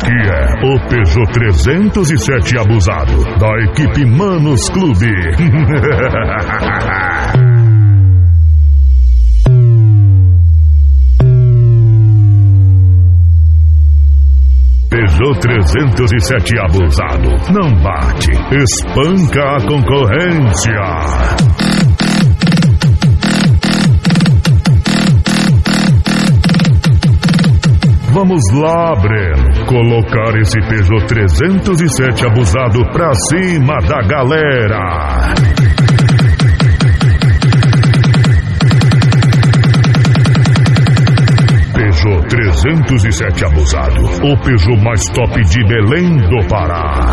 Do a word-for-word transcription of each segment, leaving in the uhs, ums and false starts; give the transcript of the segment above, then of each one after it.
Aqui é o Peugeot trezentos e sete abusado, da equipe Manos Clube. Peugeot trezentos e sete abusado, não bate, espanca a concorrência. Vamos lá, Breno, colocar esse Peugeot trezentos e sete abusado pra cima da galera. Peugeot trezentos e sete abusado, o Peugeot mais top de Belém do Pará.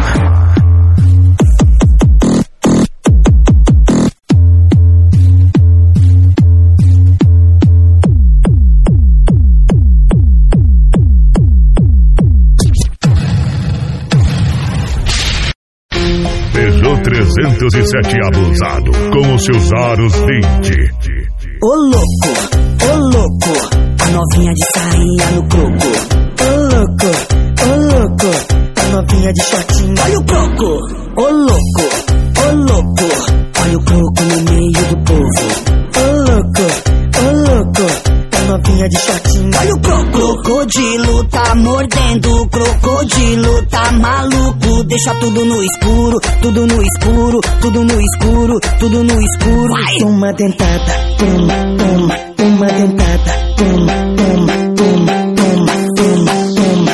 Peugeot trezentos e sete abusado, com os seus aros vinte. Ô louco, ô louco, a novinha de sainha no croco. Ô louco, ô louco, a novinha de shortinho, olha o croco. Ô louco, ô louco, olha o croco no meio do povo. Ô louco, ô louco, a novinha de shortinho, olha o croco. Crocodilo tá mordendo, crocodilo tá maluco. Deixa tudo no escuro, tudo no escuro, tudo no escuro, tudo no escuro. Vai. Toma dentada, toma, toma, toma dentada, toma, toma, toma, toma, toma, toma,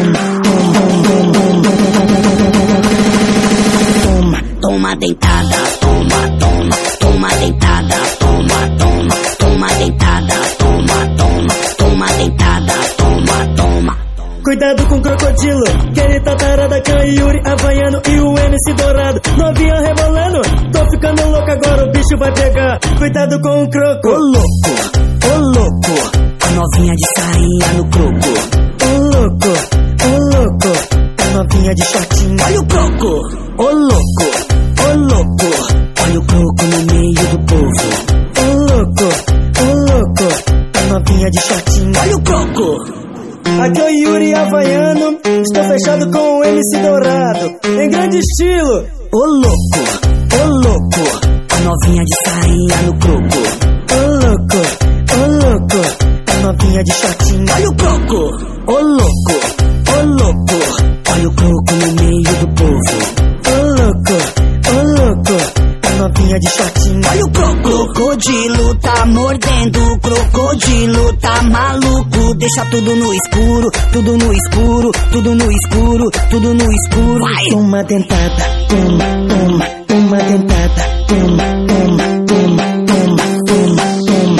toma, toma, toma dentada, toma, toma, toma dentada, toma, toma, toma dentada, toma, toma, toma dentada, toma, toma. Cuidado com o crocodilo, que ele tá tarada com o Yuri Havaiano e o M C Dourado. Novinha rebolando, tô ficando louco agora, o bicho vai pegar. Cuidado com o croco. Ô louco, ô louco, a novinha de sainha no croco. Ô louco, ô louco, a novinha de shortinho, olha o croco. Ô louco, ô louco, olha o croco no meio do povo. Ô louco, ô louco, a novinha de shortinho, olha o croco. Aqui é o Yuri Havaiano, estou fechado com o M C Dourado, em grande estilo. Ô louco, ô louco, a novinha de sainha no croco. Ô louco, ô louco, a novinha de shortinho, olha o croco. Ô louco, ô louco, olha o croco no meio do povo. Ô louco, ô louco, a novinha de shortinho, olha o croco. Crocodilo tá mordendo, crocodilo tá maluco. Deixa tudo no escuro, tudo no escuro, tudo no escuro, tudo no escuro. Vai. Toma dentada, toma, toma, toma dentada, toma, toma, toma, toma, toma, toma,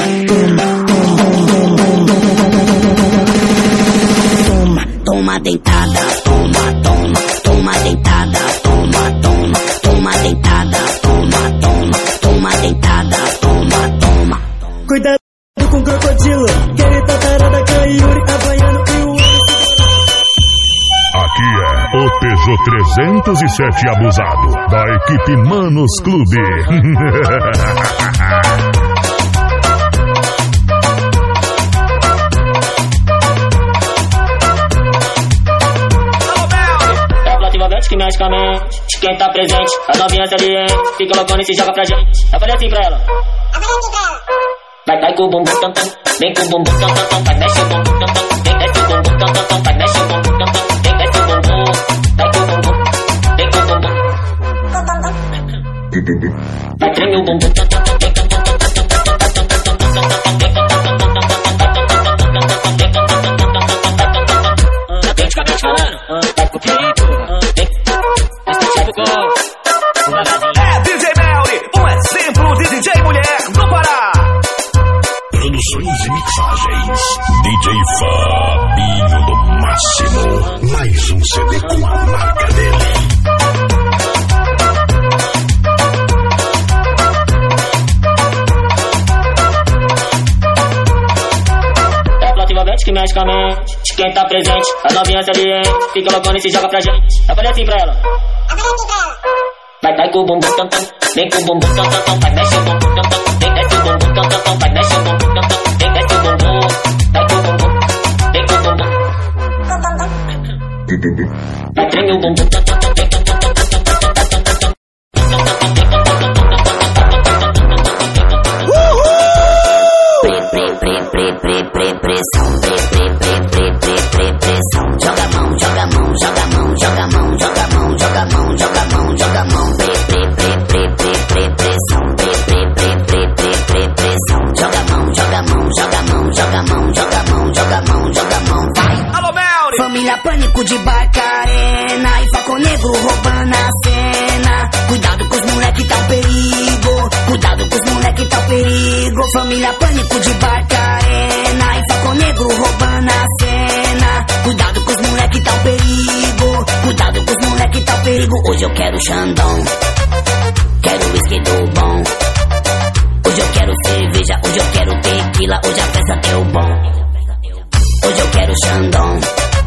toma, toma, toma dentada, toma, toma, toma dentada, toma, toma, toma dentada, toma, toma, toma dentada, toma, toma. Cuidado com o crocodilo, que ele tá tarada com o Yuri Havaiano e o... Aqui é o Peugeot trezentos e sete abusado, da equipe Manos Clube. Que mexe com a mente, de quem tá presente, a novinha saliente, fica loucona e se joga pra gente. Eu falei assim pra ela, eu falei assim pra ela. Vai, vai com o bumbum tam tam, vem com o bumbum tam tam tam, vai mexe o bumbum tam tam, vem desce o bumbum tam tam tam, vai mexe o bumbum tam tam, vem desce o bumbum, vai com o bumbum, vem com o bumbum, vai treme o bumbum tam tam tam, vem com o bumbum tam tam tam, vem de cabelo falando, vai com o perigo. É D J Melly, um exemplo de D J mulher no Pará. Produções e mixagens, D J Fabinho do Máximo. Mais um C D com a marca dele. Que mexe com a mente, de quem tá presente, a novinha saliente, fica loucona e se joga pra gente. Eu falei assim pra ela, eu falei assim pra ela. Vai, vai com o bumbum tam tam, vem com o bumbum tam tam tam, vai mexe o bumbum tam tam, vem desce o bumbum tam tam tam, vai mexe o bumbum tam tam, vem desce o bumbum, vai com o bumbum, vem com o bumbum. Vem o bumbum tam tam tam tam tam tam tam tam tam tam. Pre pre pre pre pre pressão, pre pre pre pre pre pre pressão. Joga a mão, joga a mão, joga a mão, joga a mão, joga a mão, joga a mão, joga a mão, joga a mão. Pre pre pre pre pre pre pressão, pre pre pre pre pre pre pressão. Joga a mão, joga a mão, joga a mão, joga a mão, joga a mão, joga a mão, joga a mão. Vai. Alô, Melly! Família Pânico de Barcarena e Falcão Negro roubando a cena. Cuidado com os moleque tá um perigo. Cuidado com os moleque tá um perigo. Família Pânico de Barcarena e Falcão Negro roubando a cena. Cuidado com os moleque tá um perigo. Cuidado com os moleque tá um perigo. Hoje eu quero Xandão, quero whisky do bom. Hoje eu quero cerveja, hoje eu quero tequila. Hoje a festa deu bom. Hoje eu quero Xandão,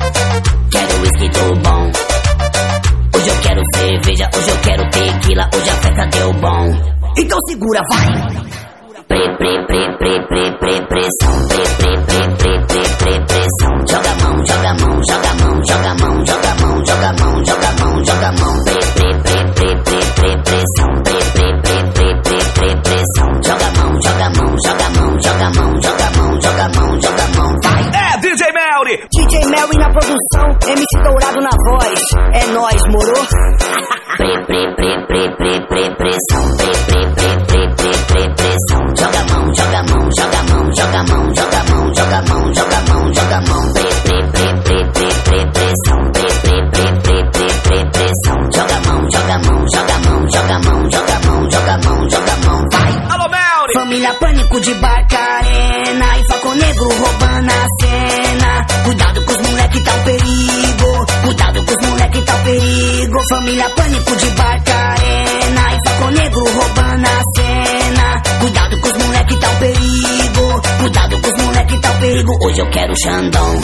quero whisky do bom. Hoje eu quero cerveja, hoje eu quero tequila. Hoje a festa deu bom. Então segura, vai! Pre, pre, pre, pre, pre, pre, pressão. Pre, pre, pre, pre, pre, pre, pressão. Joga a mão, joga a mão, joga a mão, joga a mão, joga a mão, joga a mão, joga a mão, joga a mão. Pre, pre, pre, pre, pre, pre, pressão. Pre, pre, pre, pre, pre, pre, pressão. Joga a mão, joga a mão, joga a mão, joga a mão, joga a mão, joga a mão, joga a mão, vai! É D J Melly! D J Melly na produção, M C Dourado na voz. É nóis, moro? Pre, pre, pre, pre, pre, pre, pressão. Pre, pre, pre, pre, pre, pre, pressão. Joga a mão, joga a mão, joga a mão, joga a mão, joga a mão, joga a mão, joga a mão, joga a mão. Pre, pre, pre, pre, pre, pre, pressão. Pre, pre, pre, pre, pre, pre, pressão. Joga a mão, joga a mão, joga a mão, joga a mão, joga a mão, joga a mão, joga a mão, vai! Alô, Melly! Família Pânico de Barcarena e Falcão Negro roubando a cena. Cuidado com os moleque tá um perigo. Cuidado com os moleque tá um perigo. Família Pânico de Barcarena e Falcão Negro roubando a cena. Cuidado com os moleque tá um perigo. Cuidado com os moleque tá um perigo. Hoje eu quero Xandão,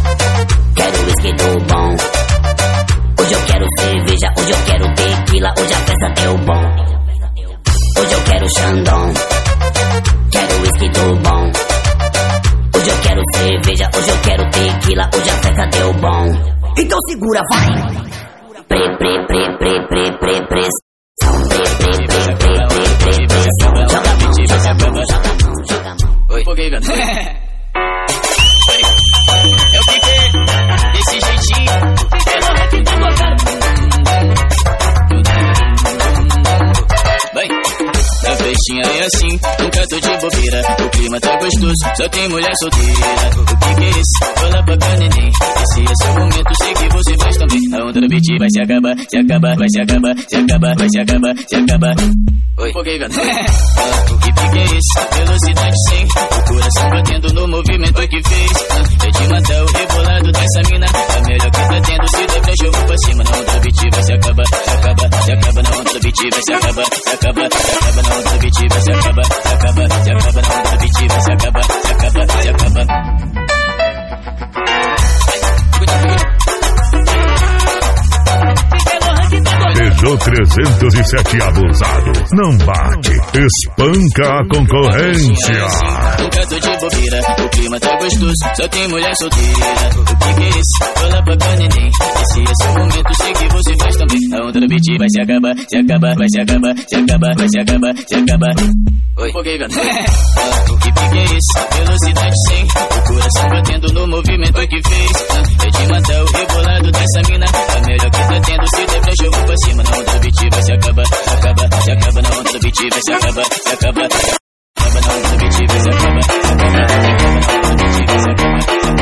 quero whisky do bom. Hoje eu quero cerveja, hoje eu quero tequila. Hoje a festa deu bom. Hoje eu quero Xandão, quero whisky do bom. Hoje eu quero cerveja, hoje eu quero tequila. Hoje a festa deu bom. Então segura, vai! Pre, pre, pre, pre, pre, pre, pressão. Pre, pre, pre, pre, pre, pre, pressão. Joga a mão, joga a mão, joga a mão, joga a mão. Oi, por que, cara? Eu fiquei desse jeitinho. Ela que tá tocando. Vai. A festinha é assim, nunca tô de bobeira. O clima tá gostoso, só tem mulher solteira. O que que é isso? Fala pra cá, neném. Esse é seu momento, sei que você faz também. A onda do beat vai se acabar, se acabar, vai se acabar, se acabar, vai se acabar, se acabar. Oi, por que, cara? Ah, o que que é isso? Velocidade cem. O coração batendo no movimento que fez. Ah, é de matar o rebolado dessa mina. A melhor que tá tendo, se der pra jogo pra cima. Na onda do beat vai se acabar, se acabar, se acaba. Na onda do beat vai se acabar, se acaba, se acaba. Na onda do beat vai se acabar, se acaba, se acaba. Na onda do beat vai se acabar, se acaba, se acaba. Peugeot trezentos e sete abusado. Não bate, espanca a concorrência. Nunca tô de bobeira, o clima tá gostoso, só tem mulher solteira. O que que é isso? Fala pra cá, neném. Esse é seu momento, sei que você faz também. A onda do beat vai se acabar, se acabar, vai se acabar, se acabar, vai se acabar, se acabar. Oi, por que, cara? Ah, o que que é isso? Velocidade cem. O coração batendo no movimento que fez. Ah, é de matar o rebolado dessa mina. A melhor que tá tendo, se der pra jogo pra cima. Na onda do beat vai se acabar, se acaba, se acaba. Na onda do beat vai se acabar, se acaba. Acaba na onda do beat vai se acabar, se acaba, se acaba. Na onda do beat vai se acabar,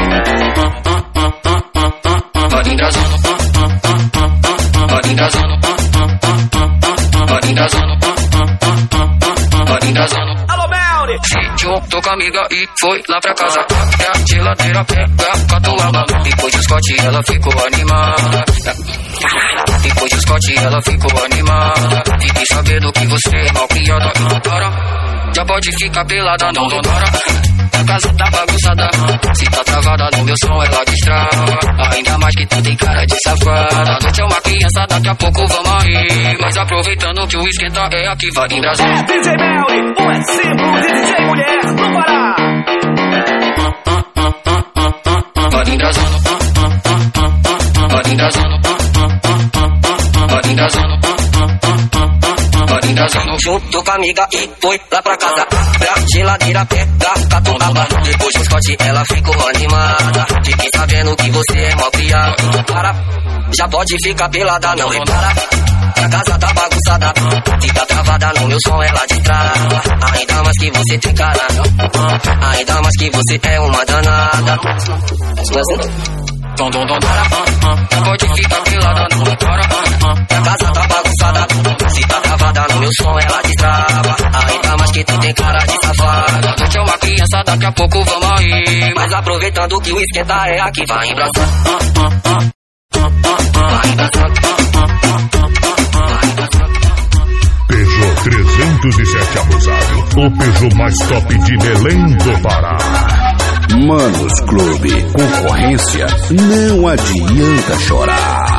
se acaba. Pode engasando, pode engasando, pode engasando, pode engasando. Alô, Melly! Juntou com a amiga e foi lá pra casa. E a geladeira pega catuaba. Depois de Scott ela ficou animada. Depois de Scott ela ficou animada. Fiquei sabendo que você é mal criada. Para, já pode ficar pelada, não donora. A casa tá bagunçada. Se tá travada no meu som ela distrai. Ainda mais que tu tem cara de safada. A noite é uma criança, daqui a pouco vamos aí. Mas aproveitando que o esquenta é aqui, vai em Brasil. É D J Melly, um exemplo de D J mulher no Pará. Pode engasando, pode engasando. junto com a amiga e foi lá pra casa. Pra geladeira pega catuaba. Depois do Scott ela ficou animada. Fiquei sabendo que você é mó criado. Para, já pode ficar pelada, não repara. A casa tá bagunçada, fica travada no meu som, ela destrava. Ainda mais que você tem cara, ainda mais que você é uma danada. Dom, dom, dom, para, pode ficar pelada, não para. A casa tá bagunçada, fica travada no meu som, ela destrava. Ainda mais que tu tem cara de safada. Tu é uma criança, daqui a pouco vamos aí. Mas aproveitando que o esquenta é aqui, vai embraçar. Vai embraçar. Peugeot trezentos e sete abusado, o Peugeot mais top de Belém do Pará. Manos Clube, concorrência, não adianta chorar.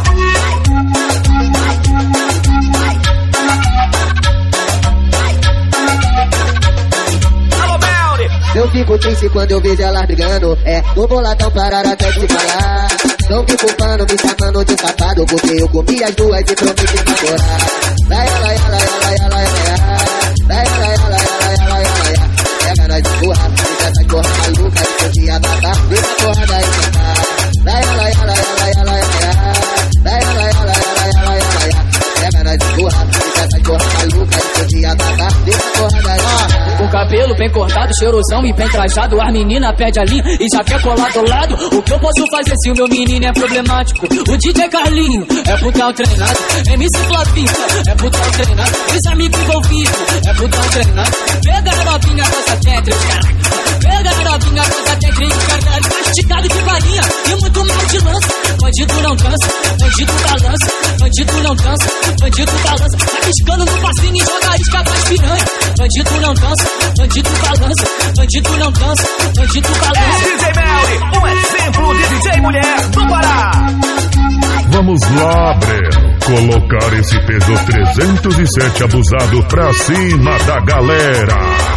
Eu fico triste quando eu vejo ela brigando. É, o boladão parar até de falar. Não me culpando, me chamando de safado, porque eu comi as duas e prometi namorar. Vai, vai, vai, vai, vai, vai, vai, vai, vai, vai, vai, vai, vai. Pega nós de porra, fica essa porra maluca, que eu tinha babá, fica a porra da enxergar. Vai, vai, vai, vai, vai, vai, vai, vai, vai, vai, vai, vai, vai. Pega nós de porra, fica essa porra maluca, que eu tinha babá, fica a porra da enxergar. Com cabelo bem cortado, cheirosão e bem trajado, as meninas pede a linha e já quer colar do lado. O que eu posso fazer se o meu menino é problemático? O D J Carlinho é putão treinado, M C Flavinho é putão treinado, os amigos envolvidos é putão treinado. Pega a novinha, gosta dentro, caralho. Pega a novinha, gosta dentro, caralho. Masticado de balinha e muito mal de lança. Bandido não dança, bandido balança, bandido não dança, bandido balança. Tá piscando no passinho e joga isca pras piranha. Bandido não dança, bandido balança, bandido não dança, bandido balança. É D J Melly, um exemplo de D J mulher do Pará. Vamos lá, Breno, colocar esse Peugeot trezentos e sete abusado pra cima da galera.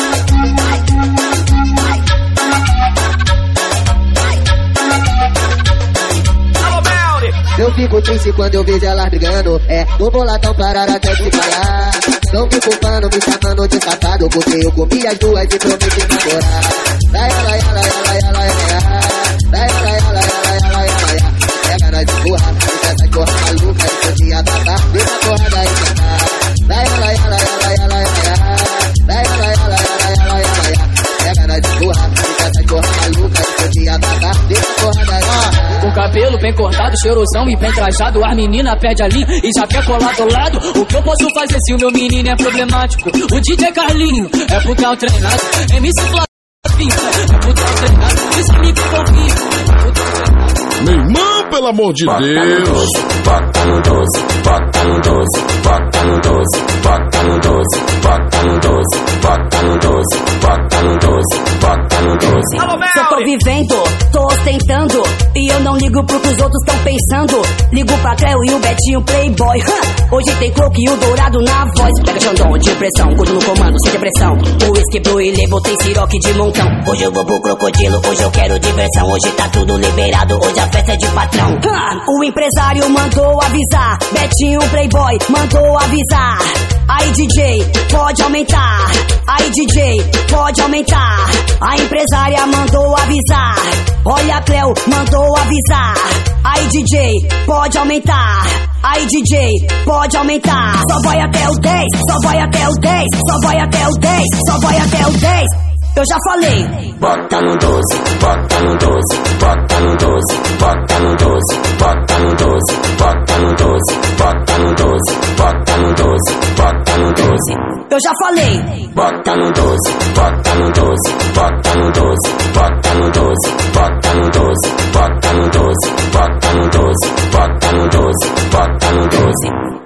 Eu fico triste quando eu vejo elas brigando. É, o boladão parar até de falar. Não me culpando, me chamando de safado, porque eu comi as duas e prometi namorar. Vai, vai, vai, vai, vai, vai, vai, vai, vai, vai, vai, vai, vai. Pega nós de porra, fica essa porra maluca, que eu tinha babá, fica a porra da enxergar. Vai, vai, vai, vai, vai, vai, vai, vai, vai, vai, vai, vai, vai. Pega nós de porra, fica essa porra maluca, que eu tinha babá, fica a porra da enxergar. Com cabelo bem cortado, cheirosão e bem trajado, as meninas pede a linha e já quer colar do lado. O que eu posso fazer se o meu menino é problemático? O D J Carlinho é putão treinado, M C Flavinho é putão treinado, os amigos envolvidos é putão treinado. Meu irmão, pelo amor de Deus. Bota no doce, bota no doce, bota no doce, bota no doce, bota no doce, bota no doce, bota no doce, bota no doce. Só tô vivendo, tô ostentando, e eu não ligo pro que os outros tão pensando. Ligo pra Cleo e o Betinho Playboy. Huh. Hoje tem Coque e o Dourado na voz. Pega Xandão de pressão, gordo no comando, sem depressão. O whisky blue e label tem siroque de montão. Hoje eu vou pro crocodilo, hoje eu quero diversão. Hoje tá tudo liberado, hoje a festa é de patrão. Huh. O empresário mandou avisar, Betinho Playboy mandou avisar. Aí D J, pode aumentar. Aí D J, pode aumentar. A empresária mandou avisar. Olha a Cleo, mandou avisar. Aí D J, pode aumentar. Aí D J, pode aumentar. Só vai até o dez, só vai até o dez, só vai até o dez, só vai até o dez. Eu já falei. Bota no doce, bota no doce, bota no doce, bota no doce, bota no doce, bota no doce, bota no doce, bota no doce, bota no doce. Eu já falei. Bota no doce, bota no doce, bota no doce, bota no doce, bota no doce, bota no doce, bota no doce, bota no doce, bota no doce.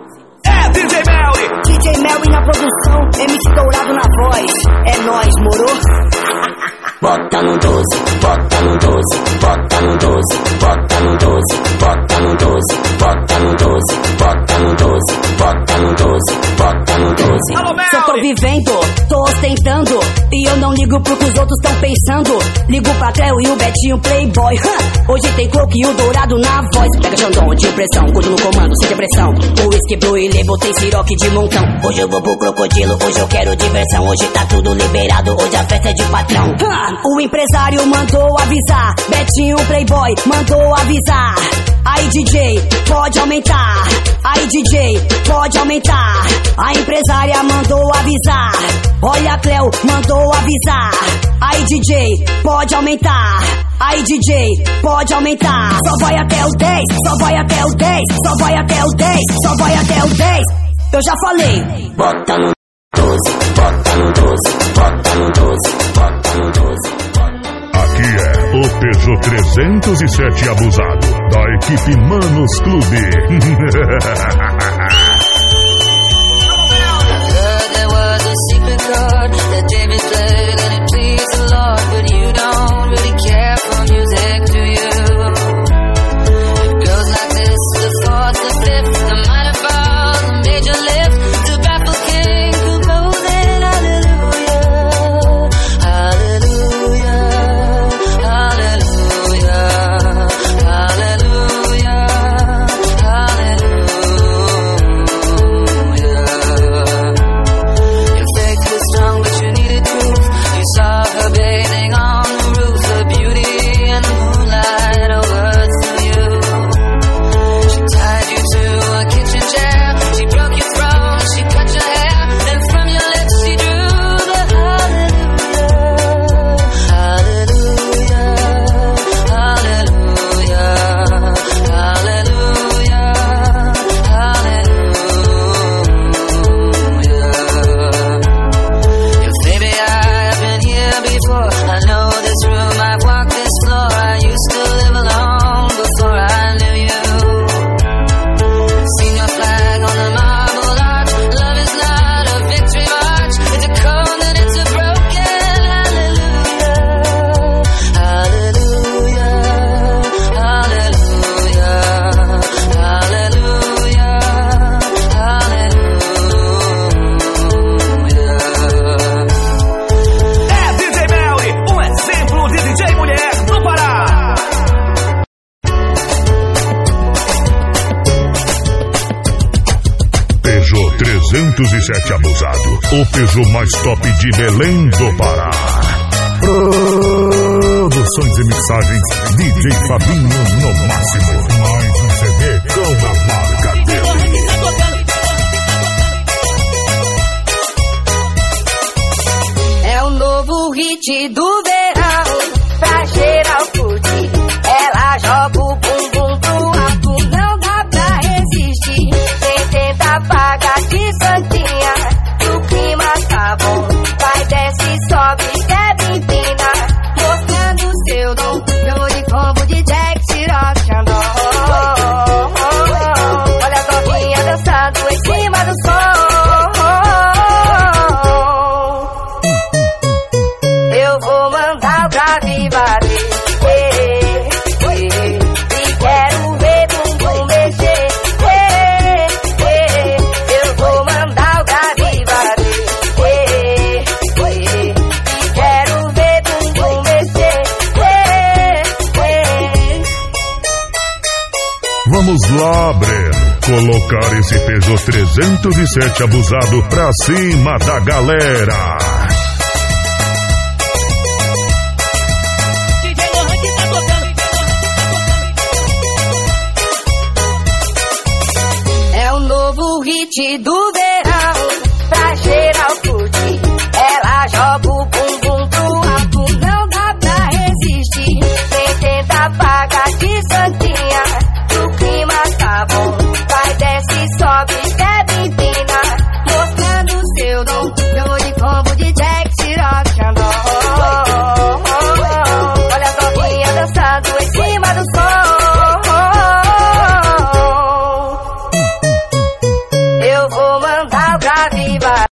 É D J Melly, D J Melly na produção, M C Dourado na voz. É nóis, moro? Bota no doce, bota no doce, bota no doce, bota no doce, bota no doce, bota no doce, bota no doce, bota no doce, bota no doce. Só tô vivendo, tô ostentando, e eu não ligo ligo pro que os outros tão pensando. Ligo pra Cleo e o Betinho Playboy. Huh. Hoje tem Coke e o Dourado na voz. Pega Xandão de impressão, Gudo no comando, sem depressão. O Whisky Blue e Label tem siroque de montão. Hoje eu vou pro crocodilo, hoje eu quero diversão. Hoje tá tudo liberado, hoje a festa é de patrão. huh. O empresário mandou avisar, Betinho Playboy mandou avisar. Aí D J, pode aumentar. Aí D J, pode aumentar. A empresária mandou avisar. Olha a Cleo, mandou avisar. Aí D J, pode aumentar. Aí D J, pode aumentar. Só vai até o dez, só vai até o dez, só vai até o dez, só vai até o dez. Eu já falei. Bota no doze, bota no doze, bota no doze, bota no doze. Aqui é o Peugeot trezentos e sete abusado, da equipe Manos Clube. There was a secret chord that David played and it pleased the Lord, but you don't really care for music, do you? It goes like this, the fourth, the fifth, the minor fall, the major lift, the baffled king composing hallelujah, hallelujah, hallelujah, hallelujah, hallelujah. Your faith was strong, but you needed proof. You saw her bathing on the roof, the beauty and the moonlight, oh, words to you. She tied you to a kitchen chair, she broke your throne, she cut your hair, and from your lips she drew the hallelujah, hallelujah, hallelujah, hallelujah, hallelujah. Your baby, I've been here before. I know this room, I've walked this floor. I used to live alone before I knew you. Seen your flag on the marble arch. Love is not a victory march. It's a cold and it's a broken hallelujah, hallelujah, hallelujah, hallelujah, hallelujah. É D J Melly, um exemplo de D J mulher do Pará. Peugeot trezentos e sete abusado, o Peugeot mais top de Belém do Pará. Produções e mixagens D J Fabinho no máximo. Mais um C D com a marca dele. É o novo hit do verão, pra geral curtir. Ela joga o bumbum pro alto, não dá pra resistir. Quem tenta pagar de santinha, o clima tá bom. Vai, desce, sobe, quebra, empina, mostrando seu dom. Eu vou de combo de Jack, Ciroc, Xandão. Olha as novinhas dançando em cima do som. Eu vou mandar pra viva e quero ver bumbum mexer. Eu vou mandar pra viva e quero ver bumbum mexer. Vamos lá, Breno, colocar esse Peugeot trezentos e sete abusado pra cima da galera. D J Lohan que tá tocando. É o novo hit do verão, pra geral curtir. Ela joga o bumbum pro alto, não dá pra resistir. Quem tenta pagar de santinha, o clima tá bom. Vai, desce, sobe, quebra, empina, mostrando seu dom. Eu vou de combo de Jack, Ciroc, Xandão. Olha as novinhas dançando em cima do som. Eu vou mandar pra viva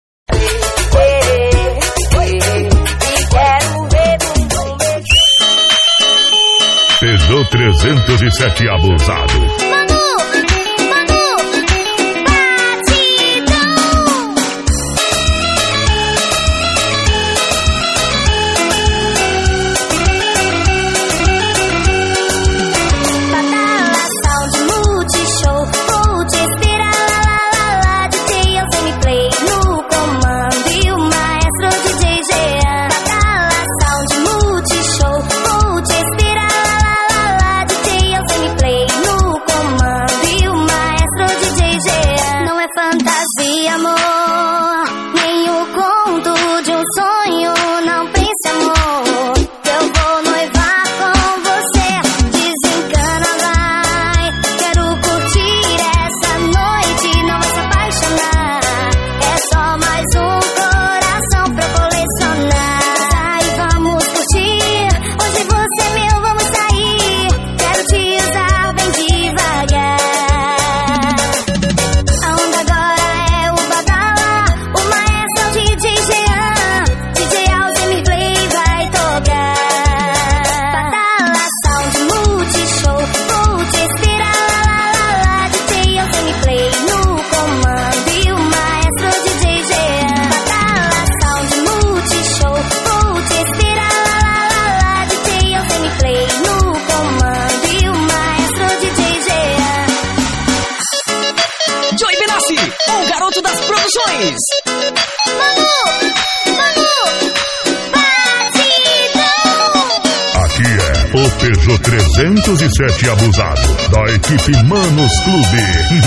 e quero ver bumbum mexer. Peugeot trezentos e sete abusado. Produções. Manu, Manu, batidão. Aqui é o Peugeot trezentos e sete abusado, da equipe Manos Clube.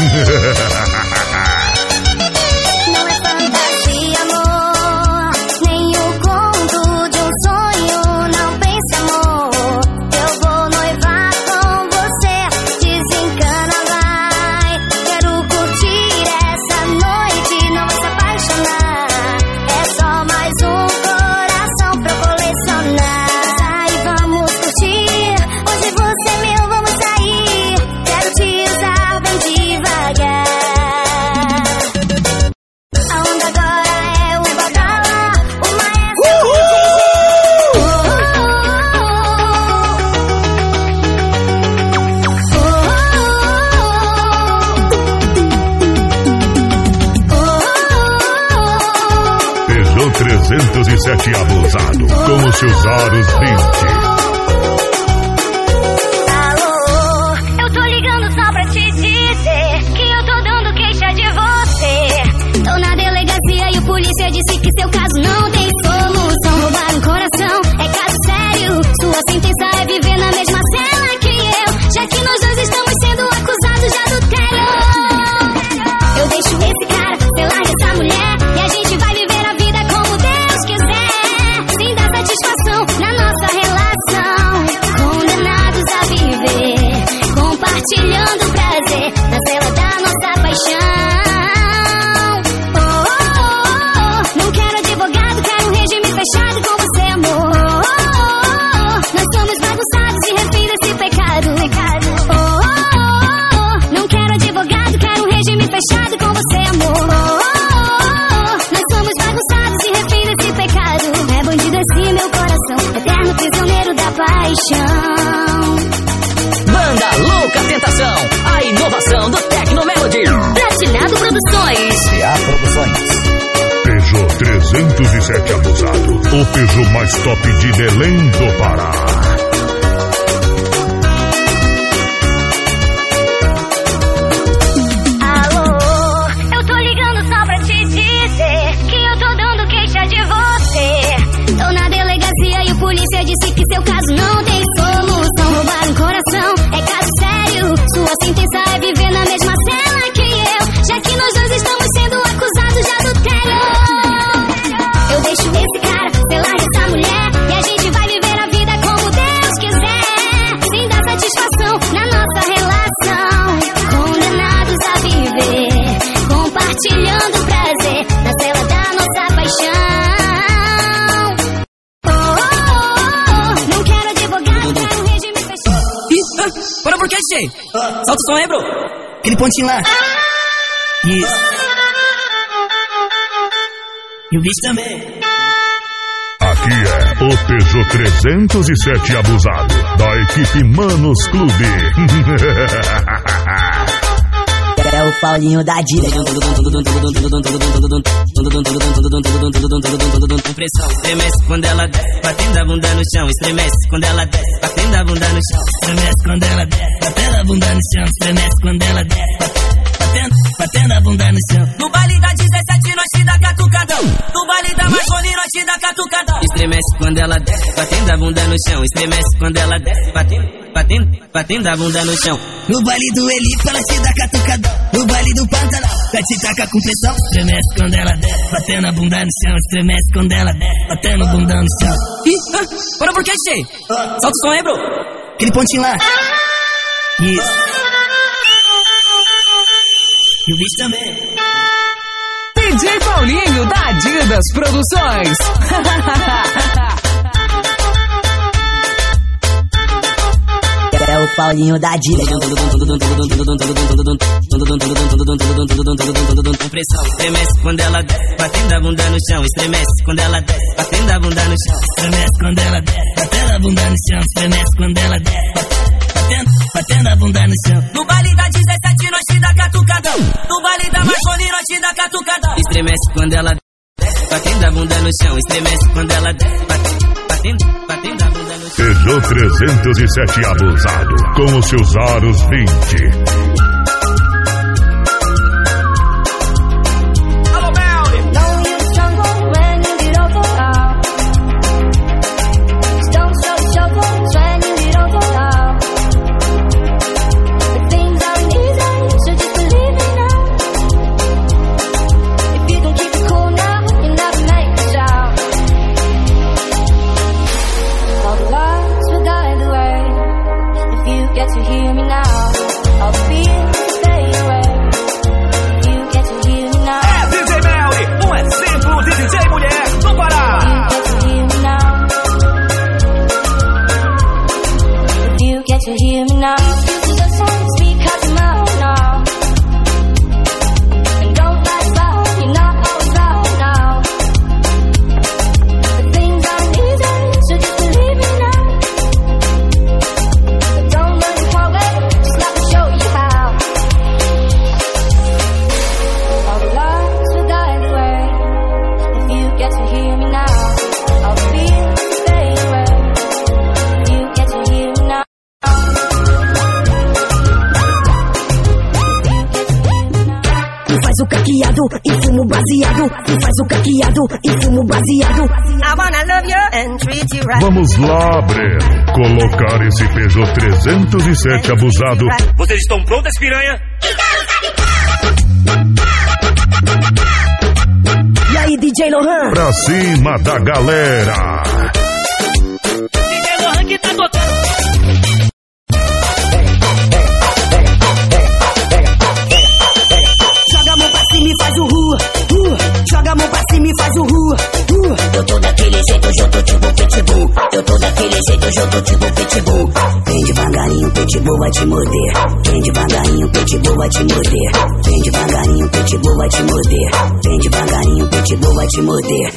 Não é fantasia, amor, nem o conto de um sonho. Não pense, amor, eu vou noivar com você. Desencana, vai. Quero curtir essa noite, não vai se apaixonar. É só mais um coração pra eu colecionar. Sai, vamos curtir. Hoje você é meu, vamos sair. Quero te usar bem devagar. A onda agora é o badala, o maestro Peugeot trezentos e sete abusado, com os seus aros vinte. Alô, eu tô ligando só pra te dizer que eu tô dando queixa de você. Tô na delegacia e o polícia disse que seu caso não tem solução. Roubar um coração é caso sério. Sua sentença é viver na mesma cela que eu, já que nós dois estamos sendo acusados de adultério. Eu deixo esse cara, você larga essa mulher e a gente vai viver a vida como Deus quiser, sem dar satisfação na nossa relação. Condenados a viver, compartilhando o prazer na cela da nossa paixão. Oh, oh, oh, oh. Não quero advogado, quero um regime fechado com você, amor. Oh, oh, oh. Nós somos bagunçados e refém desse pecado. Oh, oh, oh. Não quero advogado, quero um regime fechado com você, amor. Oh, oh, oh. Nós somos bagunçados e refém desse pecado. É bandido assim meu coração, eterno prisioneiro da paixão. Banda Louca Tentação, a inovação do Tecno Melody. Platinado Produções. C A Produções. Peugeot trezentos e sete abusado, o Peugeot mais top de Belém do Pará. Alô, eu tô ligando só pra te dizer que eu tô dando queixa de você. Tô na delegacia e o polícia disse que seu caso não tem solução. Roubar um coração é caso sério. Sua sentença é viver na mesma cela que eu, já que nós dois estamos sendo acusados de adultério. Eu deixo esse cara, você larga essa mulher e a gente vai viver a vida como Deus quiser, sem dar satisfação na nossa relação. Condenados a viver, compartilhando o prazer na cela da nossa paixão. Oh, oh, oh, oh. Não quero advogado, quero um regime fechado. Ih, ah, para por que, D J? Solta o som aí, bro. Aquele pontinho lá. Isso. E o bicho também. Aqui é o Peugeot trezentos e sete abusado, da equipe Manos Clube. É o Paulinho da Dida. Pressão, estremece quando ela desce, batendo a bunda no chão. Estremece quando ela desce, batendo a bunda no chão. Estremece quando ela desce, batendo a bunda no chão. Estremece quando ela desce, batendo, batendo a bunda no chão. No baile da dezessete nós te dá catucadão. No baile da Marconi nós te dá catucadão. Estremece quando ela desce, batendo a bunda no chão. Estremece quando ela desce, batendo, batendo, batendo a bunda no chão. No baile do Elipa ela te dá catucadão. No baile do Pantanal vai te tacar com pressão. Estremece quando ela desce, batendo a bunda no chão. Estremece quando ela desce, batendo a bunda no chão. Ih, ah, para por que, D J? Solta o som aí, bro. Aquele pontinho lá. Isso. E o bicho também. D J Paulinho da Adidas Produções. É o Paulinho da Dida. Pressão, estremece quando ela desce, batendo a bunda no chão. Estremece quando ela desce, batendo a bunda no chão. Estremece quando ela desce, batendo a bunda no chão. Estremece quando ela desce, batendo, batendo a bunda no chão. No baile da dezessete nós te dá catucadão. No baile da Marconi nós te dá catucadão. Estremece quando ela desce, batendo a bunda no chão. Estremece quando ela desce, batendo, batendo, batendo a bunda no chão. Peugeot trezentos e sete abusado, com os seus aros vinte. Alô, to hear me now. So just don't speak out your mouth now. And don't lie about, you're not always right now. But things aren't easy, so just believe me now. But don't learn the hard way, just let me show you how. All the lies will die the way. If you get to hear me now, I'll feel the same way. If you get to hear me now. E faz o caqueado e fumo baseado. E faz o caqueado e fumo baseado. I wanna love you and treat you right. Vamos lá, Breno. Colocar esse Peugeot trezentos e sete abusado. Vocês estão prontas, piranha? E aí, D J Lohan? Pra cima da galera. D J Lohan que tá tocando. Joga a mão pra cima e faz o ru, ru. Joga a mão pra cima e faz o ru, ru. Eu tô daquele jeito, hoje eu tô tipo pitbull. Eu tô daquele jeito, hoje eu tô tipo pitbull. Vem devagarinho, pitbull vai te morder. Vem devagarinho, pitbull vai te morder. Vem devagarinho, pitbull vai te morder. Vem devagarinho, pitbull vai te morder.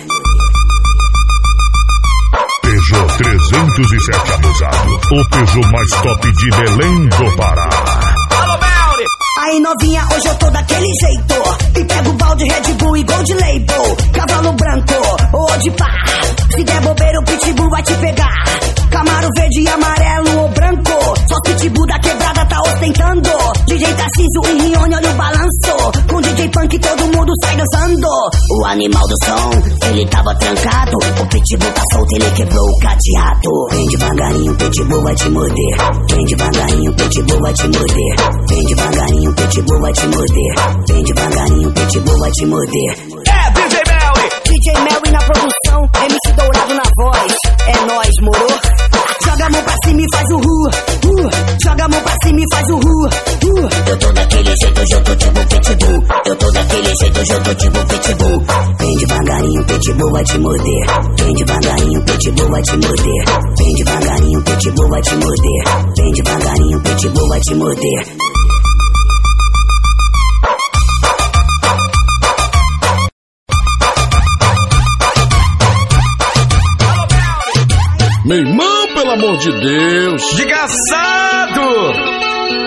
Peugeot trezentos e sete abusado. O Peugeot mais top de Belém do Pará. Aí novinha, hoje eu tô daquele jeito. E pego o balde, Red Bull e Gold Label. Cavalo branco ou de pá. Se der bobeira o pitbull vai te pegar. Camaro verde, amarelo ou branco. Só pitbull da quebrada tá ostentando. D J Tarcísio e Rione, olha o balanço. Com D J Punk todo mundo sai dançando. O animal do som, ele tava trancado. O pitbull tá solto, ele quebrou o cadeado. Vem devagarinho, o pitbull vai te morder. Vem devagarinho, o pitbull vai te morder. Vem devagarinho, o pitbull vai te morder. Vem devagarinho, o pitbull vai te morder. É D J Melly! D J Melly na produção, M C Dourado na voz. É nóis, moro? Joga a mão pra cima e faz o ru, ru. Joga a mão pra cima e faz o ru, ru. Eu tô daquele jeito, hoje eu tô tipo pitbull. Eu tô daquele jeito, hoje eu tô tipo pitbull. Vem devagarinho, o pitbull vai te morder. Vem devagarinho, o pitbull vai te morder. Vem devagarinho, o pitbull vai te morder. Vem devagarinho, o pitbull vai te morder. Meu irmão, pelo amor de Deus! Desgraçado!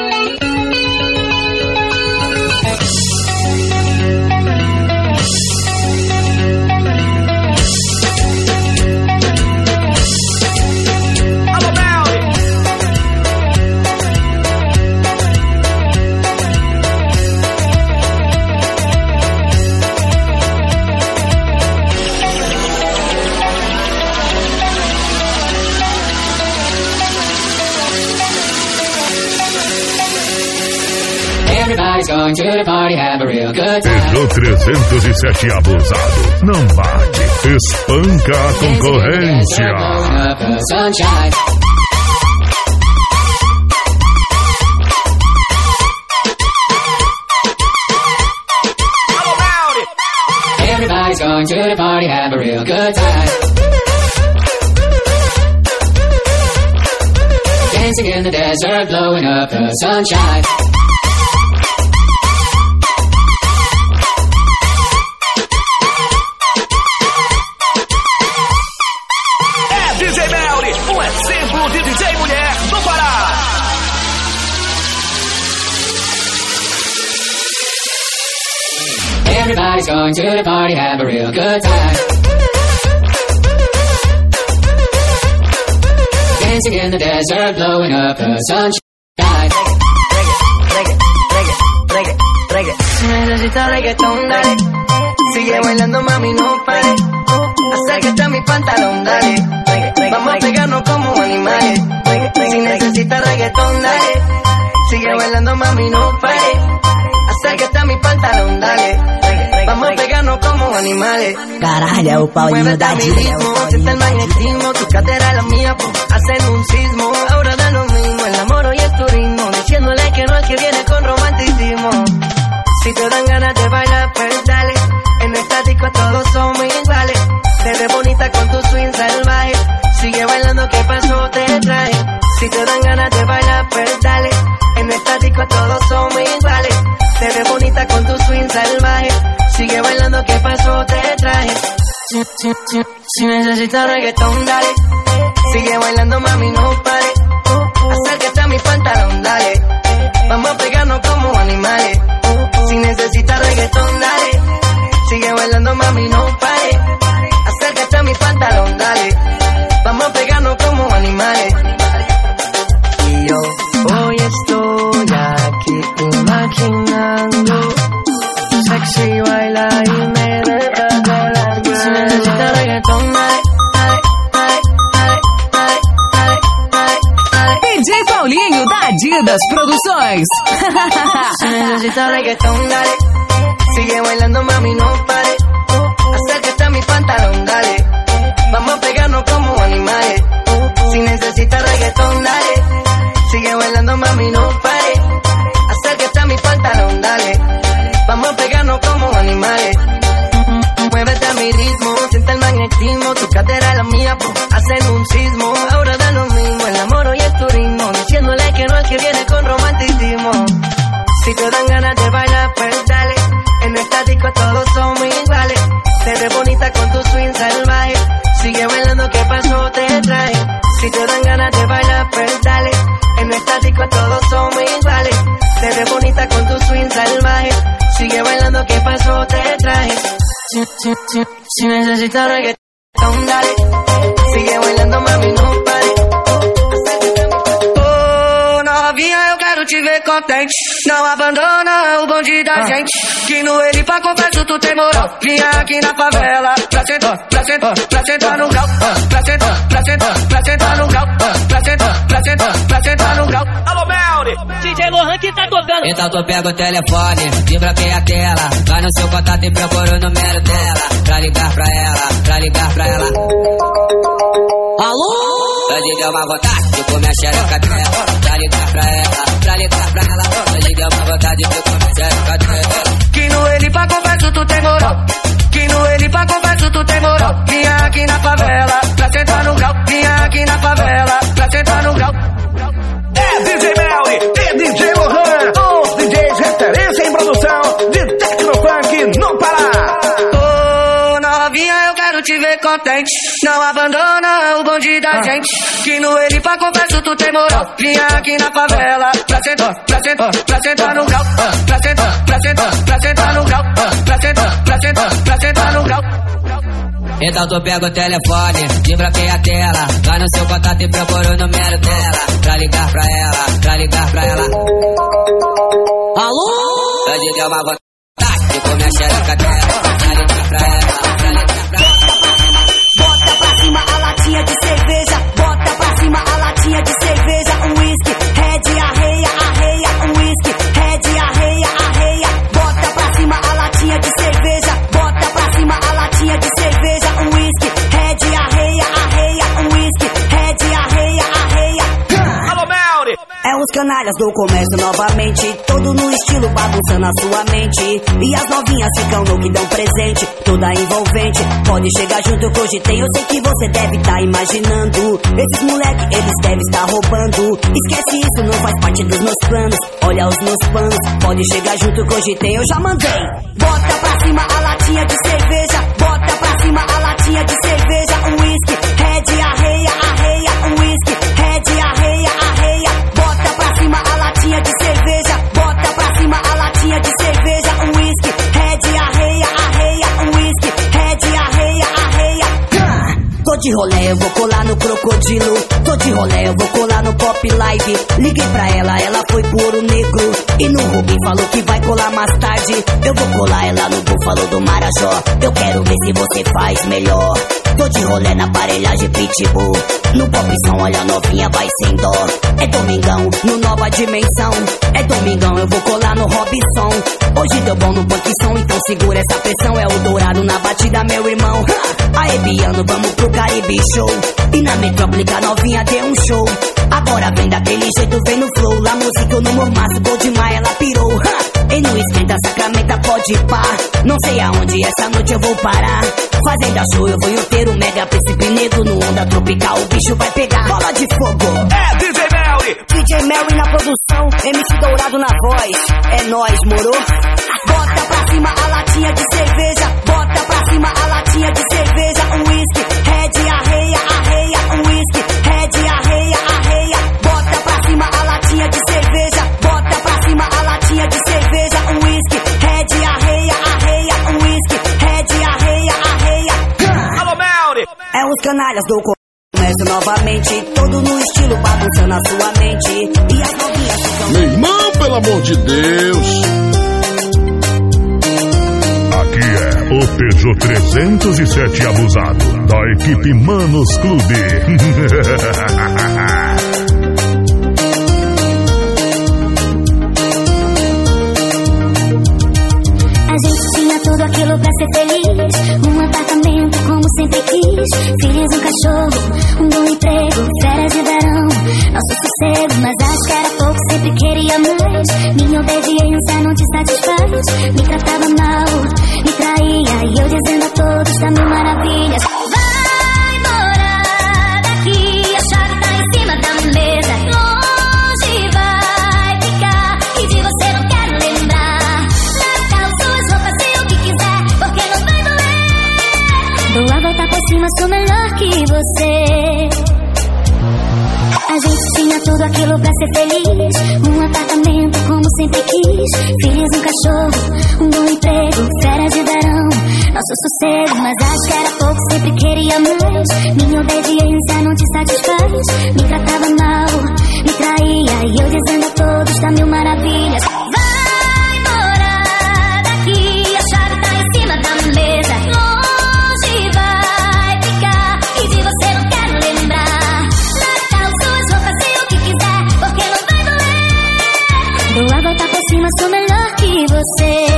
Everybody's going to the party, have a real good time. Peugeot trezentos e sete abusado. Não bate, espanca a concorrência. Sunshine. Everybody's going to the party, have a real good time. Dancing in the desert, blowing up the sunshine. Um exemplo de D J mulher do Pará. Everybody's going to the party, have a real good time. Dancing in the desert, blowing up the sunshine. Si necesitas reggaetón, dale. Sigue bailando, mami, no pare. Acércate a mi pantalón, dale. Vamos a pegarnos como animales. Si necesitas reggaetón, dale. Sigue bailando, mami, no pare. Acércate a mi pantalón, dale. Vamos a pegarnos como animales. Caralho, é o Paulinho da Disney. Siente el magnetismo, tu cadera la mía, hacen un sismo. Ahora da lo mismo, el amor y el turismo. Diciéndole que no es que viene con romanticismo. Si te dan ganas de bailar, pues dale. En esta disco todos somos iguales. Te ves bonita con tu swing salvaje. Sigue bailando, ¿qué pasó? Te traje. Si te te dan ganas de bailar, pues dale. En esta disco todos somos iguales. Te ves bonita con tu swing salvaje. Sigue bailando, ¿qué pasó? Te traje. Si, si, si, si necesitas reggaetón, dale. Sigue bailando, mami, no pare. Acércate a mi pantalón, dale. Vamos a pegarnos como animales. Si necesitas reggaetón, dale. Sigue bailando, mami, no pare. Acércate a mi pantalón, dale. Vamos a pegarnos como animales. Y yo hoy estoy aquí imaginando tu sexy baila y me deja de las ganas. Si necesitas reggaetón, dale, dale, dale, dale, dale, dale, dale. D J Paulinho da Adidas Produções. Si necesitas reggaetón, dale. Sigue bailando, mami, no pare. Acércate a mi pantalón, dale. Vamos a pegarnos como animales. Si necesitas reggaetón, dale. Sigue bailando, mami, no pare. Acércate a mi pantalón, dale. Vamos a pegarnos como animales. Muévete a mi ritmo, siente el magnetismo. Tu cadera es la mía, hacen un sismo. Ahora da lo mismo, el amor y el turismo. Diciéndole que no es que viene con romanticismo. Si te dan ganas de bailar, pues dale. En esta disco todos somos iguales. Te ves bonita con tu swing salvaje. Sigue bailando, ¿qué pasó? Te traje. Si te dan ganas de bailar, pues dale. En esta disco todos somos iguales. Te ves bonita con tu swing salvaje. Sigue bailando, ¿qué pasó? Te traje. Si, si, si, si necesitas reggaetón, dale. Sigue bailando, mami, no pare. Oh, novinha, eu quero te ver contente. Não abandona o bonde da gente. Que no ele pra confesso tu tem moral. Vinha aqui na favela pra sentar, pra sentar, pra sentar no grau. Pra sentar, pra sentar, pra sentar no grau. Pra sentar, pra sentar, pra sentar no grau. Alô, Melly! D J Lohan que tá tocando. Então tu pega o telefone, desbloqueia a tela. Vai no seu contato e procura o número dela. Pra ligar pra ela, pra ligar pra ela. Alô? Ele deu uma vontade de comer a xereca dela. Pra ligar pra ela, pra ligar pra ela. Ele deu uma vontade de comer a xereca dela. Que no ele pra confesso tu tem moral. Que no ele pra confesso tu tem moral. Vinha aqui na favela pra sentar no grau. Vinha aqui na favela pra sentar no grau. É D J Melly e D J Lohan, os D Js referência em produção de Tecnofunk no Pará. Oh, novinha, eu quero te ver contente. Não abandona o bonde da gente. Que no ele pra confesso tu tem moral. Vinha aqui na favela pra sentar, pra sentar, pra sentar no grau. Pra sentar, pra sentar, pra sentar no grau. Pra sentar, pra sentar, pra sentar no grau. Então tu pega o telefone, desbloqueia a tela. Vai no seu contato e procura o número dela. Pra ligar pra ela, pra ligar pra ela. Alô? Ele deu uma vontade de comer a xereca dela. Pra ligar pra ela, pra ligar pra ela. Bota pra cima a latinha de cerveja. Bota pra cima a latinha de cerveja. Um whisky, red, arreia, arreia. Um whisky, red, arreia, arreia. Bota pra cima a latinha de cerveja. Bota pra cima a latinha de cerveja. Um whisky, red, arreia, arreia. Um whisky, red, arreia, arreia. Alô, Melly! É os canalhas do comércio novamente. Todo no estilo bagunçando a sua mente. E as novinhas ficam no que dão presente. Toda envolvente, pode chegar junto que hoje tem. Eu sei que você deve tá imaginando. Esses moleque, eles devem estar roubando. Esquece isso, não faz parte dos meus planos. Olha os meus planos, pode chegar junto que hoje tem. Eu já mandei. Bota pra cima a latinha de cerveja. Bota pra cima a latinha de cerveja. Um whisky, red, arreia, arreia. Um whisky, red, arreia, arreia. Bota pra cima a latinha de cerveja. Bota pra cima a latinha de cerveja. Um whisky, red, arreia, arreia. Um whisky, red, arreia, arreia. Tô de rolê, eu vou colar no crocodilo. Tô de rolê, eu vou colar no pop live. Liguei pra ela, ela foi pro Ouro Negro. E no Rubi falou que vai colar mais tarde. Eu vou colar ela no Búfalo do Marajó. Eu quero ver se você faz melhor. Tô de rolê na aparelhagem Pitbull. No pop som, olha a novinha, vai sem dó. É domingão, no Nova Dimensão. É domingão, eu vou colar no Robson. Hoje deu bom no punk som, então segura essa pressão. É o Dourado na batida, meu irmão. Ha! Aê, Biano, vamos pro Caribe Show. E na Metrópole a novinha deu um show. Agora vem daquele jeito, vem no flow. Lá música no mormaço, gol demais, ela pirou. Ha! E não esquenta, Sacramento pode ir pá. Não sei aonde essa noite eu vou parar. Fazenda show, eu vou inteiro, mega príncipe negro. No onda tropical, o bicho vai pegar. Bola de fogo. É D J Mel D J Mary na produção, M C Dourado na voz. É nóis, moro? Bota pra cima a latinha de cerveja, bota pra cima a latinha de cerveja. Whisky, red, arreia, arreia. Whisky, red, arreia, arreia. Bota pra cima a latinha de cerveja, bota pra cima a latinha de cerveja. Whisky, red, arreia, arreia. Whisky, red, arreia, arreia. Alô, Melry! É os canalhas do co... Começo novamente, todo no estilo bagunçando a sua mente. E as novinhas ficam... Meu irmão, pelo amor de Deus. Aqui é o Peugeot trezentos e sete abusado, da equipe Manos Clube. A gente tinha tudo aquilo pra ser feliz. Um apartamento como sempre quis. Filhos, um cachorro, um bom emprego, férias de verão, nosso sossego. Mas acho que era pouco, sempre queria mais. Minha obediência não te satisfaz. Me tratava mal, me traía, e eu dizendo a todos da mil maravilhas: vai embora daqui, a chave tá em cima da mesa. Longe vai ficar, e de você não quero lembrar. Natal, suas roupas e o que quiser, porque não vai doer. Dou a volta por cima, sou melhor que você. A gente tinha tudo aquilo pra ser feliz. Um apartamento como sempre quis. Filhos, um cachorro, um bom emprego, férias de verão, nosso sossego. Mas acho que era pouco, sempre queria mais. Minha obediência não te satisfaz. Me tratava mal, me traía, e eu dizendo a todos da mil maravilhas: vai embora daqui, a chave tá em cima da mesa. Longe vai ficar, e de você não quero lembrar. Dou a volta por cima, sou melhor que você.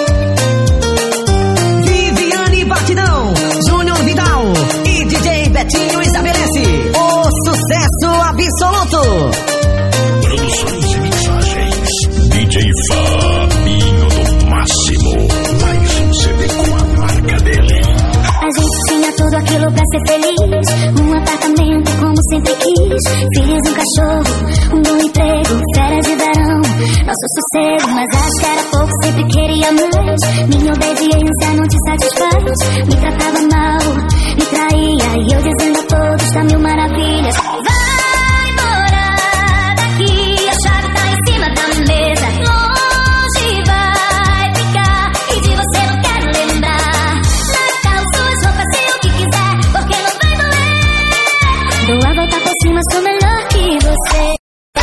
Viviane Batidão, Júnior Vidal e D J Betinho estabelece o sucesso absoluto. Produções e mixagens, D J Fabinho do Máximo. Mais um C D com a marca dele. A gente tinha tudo aquilo pra ser feliz. Um apartamento como sempre quis. Filhos, um cachorro, um bom emprego, férias de verão, nosso sossego. Mas acho que era pouco, sempre queria mais. Minha obediência não te satisfaz. Me tratava mal, me traía, e eu dizendo a todos da mil maravilhas: vai embora daqui, a chave tá em cima da mesa. Longe vai ficar, e de você não quero lembrar. Natal, suas roupas e o que quiser, porque não vai doer. Dou a volta por cima, sou melhor que você.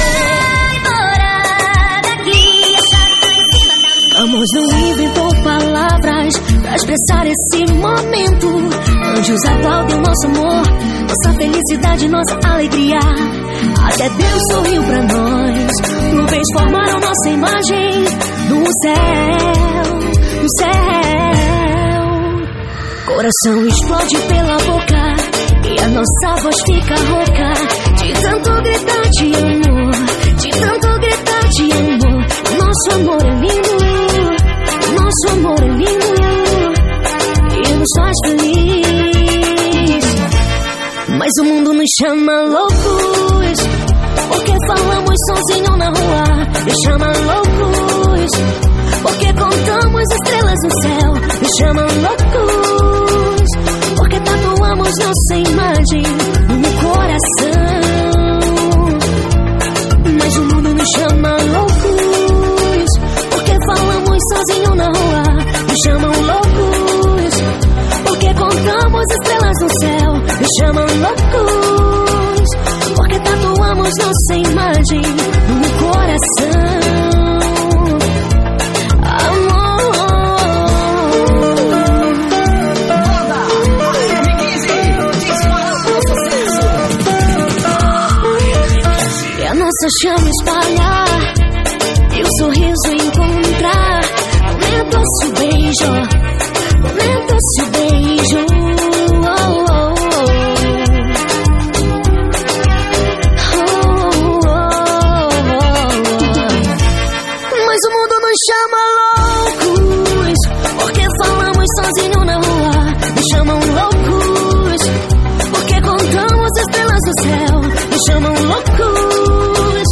Amor não inventou palavras pra expressar esse momento. Anjos aplaudem nosso amor, nossa felicidade, nossa alegria. Até Deus sorriu pra nós. Nuvens formaram nossa imagem no céu, no céu. Coração explode pela boca e a nossa voz fica rouca. De tanto gritar de amor, de tanto gritar de amor. Nosso amor é lindo, nosso amor é lindo, e nos faz feliz. Mas o mundo nos chama loucos, porque falamos sozinho na rua. Nos chama loucos, porque contamos estrelas no céu. Nos chama loucos, porque tatuamos nossa imagem no coração. Mas o mundo nos chama loucos, porque falamos sozinho na rua. Nos chamam loucos, porque contamos estrelas no céu. Nos chamam loucos, porque tatuamos nossa imagem no coração. E a nossa chama espalhar, e o sorriso encontrar. Momento-se o beijo, momento-se o beijo. Oh, oh, oh. Oh, oh, oh. Mas o mundo nos chama loucos, porque falamos sozinho na rua. Nos chamam loucos, porque contamos estrelas do céu. Nos chamam loucos,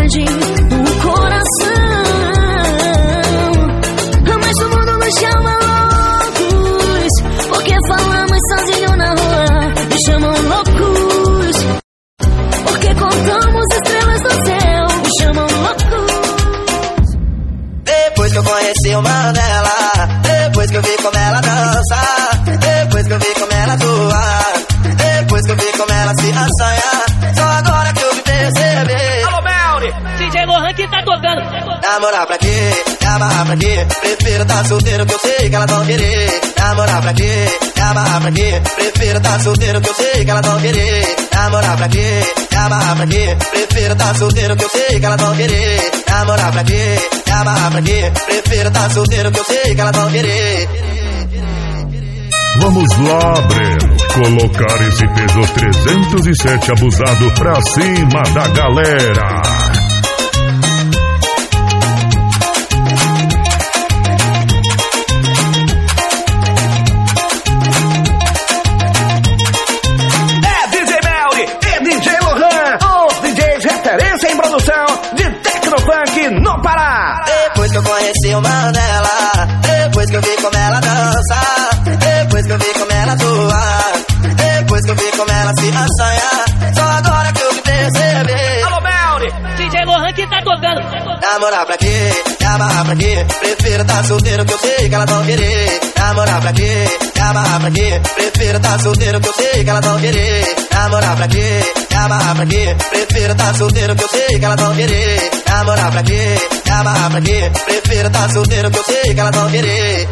perde o coração. Mas todo mundo nos chama loucos, porque falamos sozinho na rua. Me chamam loucos, porque contamos estrelas do céu. Me chamam loucos. Depois que eu conheci o mano dela, depois que eu vi como ela dança, depois que eu vi como ela atua, depois que eu vi como ela se assanha, só agora que eu me percebi. Alô, Melly, D J Lohan que tá tocando. Namorar pra quê? Amarrar pra quê? Prefiro tá solteiro que eu sei que elas vão querer. Namorar pra quê? Amarrar pra quê? Prefiro tá solteiro que eu sei que elas vão querer. Namorar pra quê? Amarrar pra quê? Prefiro tá solteiro que eu sei que elas vão querer. Namorar pra quê? Amarrar pra quê? Prefiro tá solteiro que eu sei que elas vão querer. Vamos lá, Breno, colocar esse Peugeot trezentos e sete abusado pra cima da galera. É D J Melly e D J Lohan, os D Js referência em produção de Tecnofunk no Pará. Depois que eu conheci o mano dela, depois que eu vi como ela dança, depois que eu vi como ela atua, depois que eu vi como ela se assanha, só agora que eu me percebi. Alô, Melly, D J Lohan que tá tocando. Namorar pra quê? Amarrar pra quê? Prefiro tá solteiro que eu sei que elas vão querer. Namorar pra quê? Amarrar pra quê? Prefiro tá solteiro que eu sei que elas vão querer. Namorar pra quê? Amarrar pra quê? Prefiro tá solteiro que eu sei que elas vão querer. Namorar pra quê? Amarrar pra quê? Prefiro tá solteiro que eu sei que elas vão querer.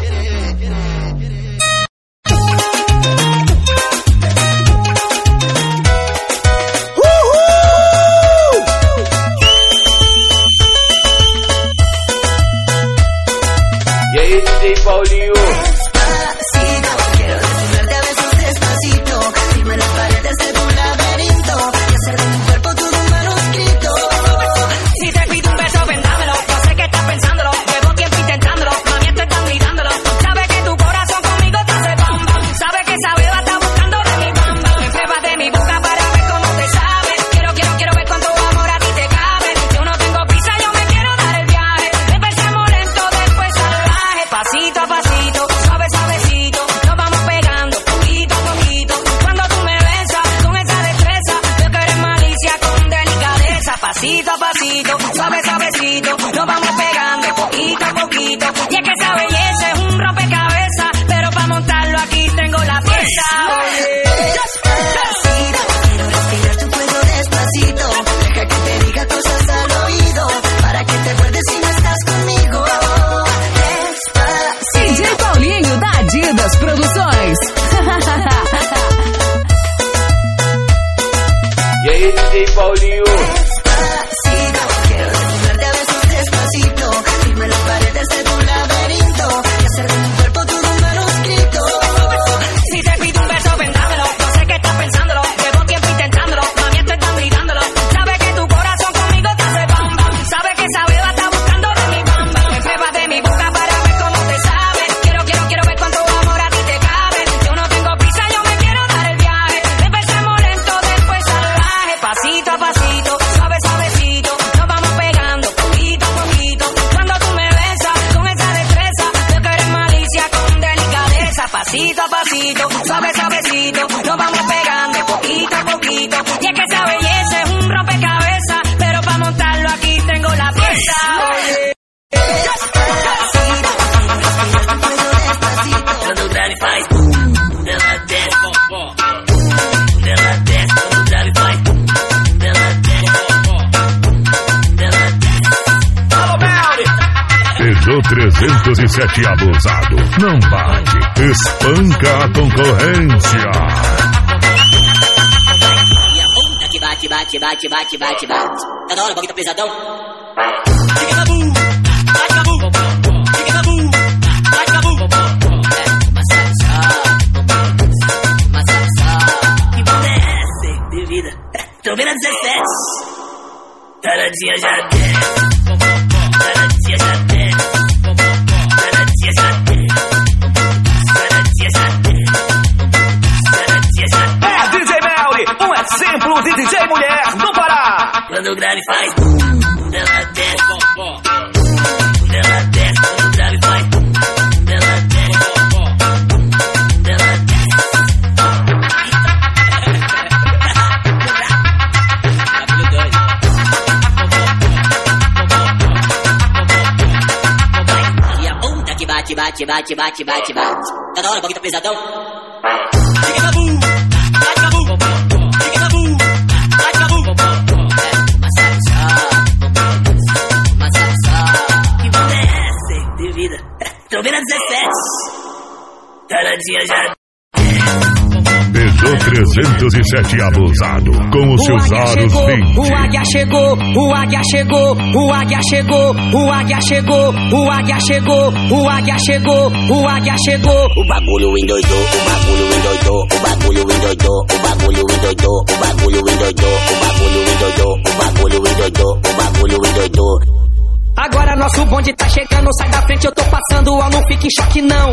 E aí, D J Paulinho? Despacito, quiero desnudarte a besos despacito, firma las paredes de tu laberinto y hacer de mi cuerpo todo un manuscrito. Si te pido un beso, vendámelo. Yo sé que estás pensándolo. Llevo tiempo intentándolo. Mami, esto están gritándolo. Sabes que tu corazón conmigo te hace bam bam. Sabes que esa beba está buscando de mi bam bam. Me pruebas de mi boca para ver cómo te sabe. Quiero, quiero, quiero ver cuánto amor a ti te cabe. Yo no tengo prisa, yo me quiero dar el viaje. Empecemos lento, después salvaje. Pasito a pasito, suave, suavecito. Nos vamos pegando, poquito a poquito. Cuando tú me besas, con esa destreza. Veo que eres malicia con delicadeza. Pasito a pasito, suave, suavecito. Nos vamos pegando, poquito a poquito. Y es que esa belleza es un rompecabezas. Pero para montarlo aquí tengo la pieza. Despacito, quiero respirar tu cuello despacito, deja que te diga cosas al oído, para que te acuerdes si no estás conmigo. D J Paulinho da Adidas Produções. E aí, D J Paulinho? Despacito, quiero desnudarte a besos despacito, firma las paredes de tu laberinto y hacer de mi cuerpo todo un manuscrito. Si te pido un beso, vendámelo. Yo sé que estás pensándolo. Llevo tiempo intentándolo. Mami, esto están gritándolo. Sabes que tu corazón conmigo te hace bam bam. Sabes que esa beba está buscando de mi bam bam. Me pruebas de mi boca para ver cómo te sabe. Quiero, quiero, quiero ver cuánto amor a ti te cabe. Yo no tengo prisa, yo me quiero dar el viaje. Empecemos lento, después salvaje. Pasito a pasito, suave, suavecito. Nos vamos pegando, poquito a poquito. Cuando tú me besas, con esa destreza. Veo que eres malicia con delicadeza. Pasito a pasito, suave, suavecito. Nos vamos pegando, poquito a poquito. Y es que esa belleza es un rompecabezas. Pero para montarlo aquí tengo la pieza. Quando o drive faz bum, ela desce, ela desce. Quando o drive faz bum, ela desce, ela desce. Alô, Melly! Peugeot trezentos e sete abusado. Não bate, espanca a concorrência. Bate, bate, bate, bate, bate, bate. Tá da hora, o bagulho tá pesadão. Que banda é essa, de vida? Tô vendo a dezessete. Taradinha já desce. Taradinha já desce. Taradinha já desce. Taradinha já desce. Taradinha já desce. É D J Melly, um exemplo de D J mulher no Pará. Quando o grave faz bum, ela desce, quando ela desce, quando o grave vai. Quando ela desce, quando ela desce. E a bunda que bate, bate, bate, bate, bate, bate. Toda hora o bagulho tá pesadão. Fica na bunda, bate na bunda. Fica na bunda, bate na bunda. Massagem só, massagem só. Que bunda é essa, hein, de vida? Tô vendo a dezessete. Taradinha já. Peugeot trezentos e sete abusado, com os seus aros vinte. O águia chegou, o águia chegou, o águia chegou, o águia chegou, o águia chegou, o águia chegou, o águia chegou. O bagulho endoidou, o bagulho endoidou, o bagulho endoidou, o bagulho endoidou, o bagulho endoidou, o bagulho endoidou, o bagulho endoidou, o bagulho endoidou. Agora nosso bonde tá chegando, sai da frente, eu tô passando, ó, não fique em choque não.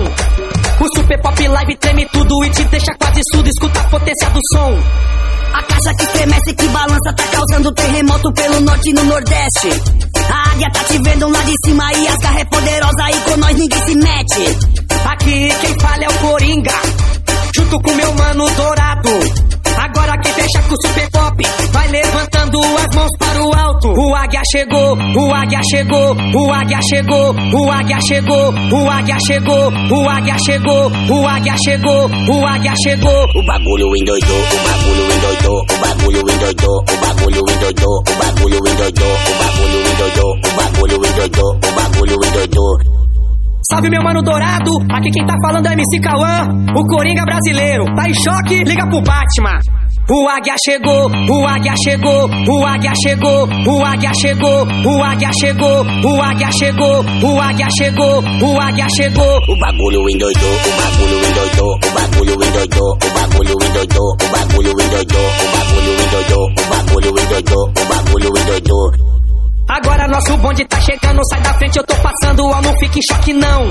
O Super Pop Live treme tudo e te deixa quase surdo, escuta a potência do som. A caixa que estremece, que balança, tá causando terremoto pelo norte e no nordeste. A águia tá te vendo lá de cima e as garras é poderosa, aí com nós ninguém se mete. Aqui quem fala é o Coringa, junto com meu mano Dourado. Agora quem fecha com o Super Pop vai levantando as mãos para o alto. O águia chegou, o águia chegou, o águia chegou, o águia chegou, o águia chegou, o águia chegou, o águia chegou, o águia chegou. O bagulho endoidou, o bagulho endoidou, o bagulho endoidou, o bagulho endoidou, o bagulho endoidou, o bagulho endoidou, o bagulho endoidou, o bagulho endoidou. Salve meu mano Dourado, aqui quem tá falando é M C Cauã, o Coringa brasileiro. Tá em choque? Liga pro Batman. O águia chegou, o águia chegou, o águia chegou, o águia chegou, o águia chegou, o águia chegou, o águia chegou, o águia chegou. O bagulho endoidou, o bagulho endoidou, o bagulho endoidou, o bagulho endoidou, o bagulho endoidou, o bagulho endoidou, o bagulho endoidou, o bagulho endoidou. Agora nosso bonde tá chegando, sai da frente, eu tô passando, ó, não fique em choque não.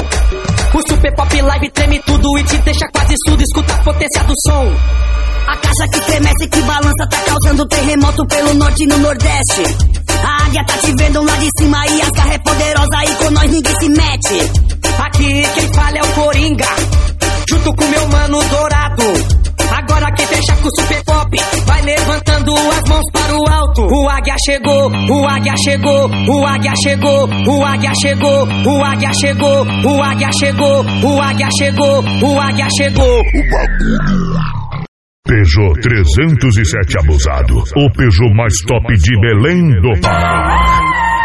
O Super Pop Live treme tudo e te deixa quase surdo, escuta a potência do som. A caixa que estremece, que balança, tá causando terremoto pelo norte e no nordeste. A águia tá te vendo lá de cima e as garras é poderosa, aí com nós ninguém se mete. Aqui quem fala é o Coringa, junto com meu mano Dourado. Agora quem fecha com o Super Pop vai levantando as mãos para o alto. O águia chegou, o águia chegou, o águia chegou, o águia chegou, o águia chegou, o águia chegou, o águia chegou, o águia chegou. O bagulho. Peugeot trezentos e sete abusado, o Peugeot mais top de Belém do Pará.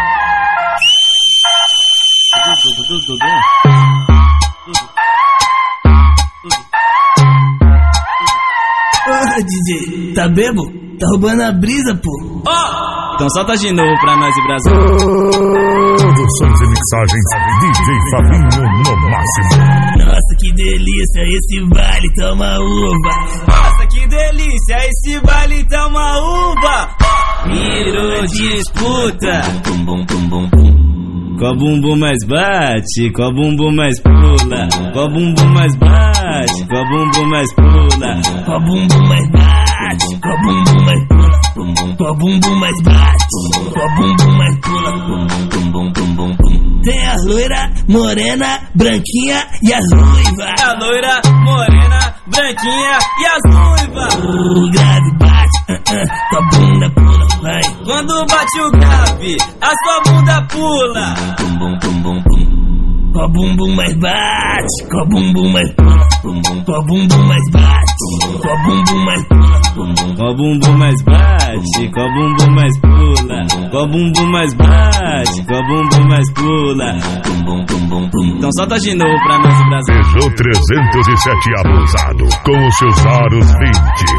Ô, D J, tá bebo? Tá roubando a brisa, pô. Ó! Oh! Então solta de novo pra nós e Brasil. Produções e mixagens, D J Fabinho no máximo. Nossa, que delícia, esse baile toma uva. Nossa, que delícia, esse baile toma uva. Virou disputa. Bum, bum, bum, bum, bum. Qual bumbum mais bate, qual bumbum mais pula, qual bumbum mais bate, qual bumbum mais pula, qual bumbum mais bate, qual bumbum mais pula, qual bumbum mais bate, qual bumbum mais pula, bum bum bum bum bum. Tem a loira, morena, branquinha e as ruivas. A loira, morena, branquinha e as ruivas. O grave bate, uh, uh, tua bunda pula, vai. Quando bate o grave, a sua bunda pula. Bum bum bum bum bum. Qual bumbum mais bate, qual bumbum mais pula, qual bumbum mais bate, qual bumbum mais pula, qual bumbum mais bate, qual bumbum mais pula, qual bumbum mais bate, qual bumbum mais pula. Então solta de novo pra nós o Brasil. Peugeot trezentos e sete abusado, com os seus aros vinte.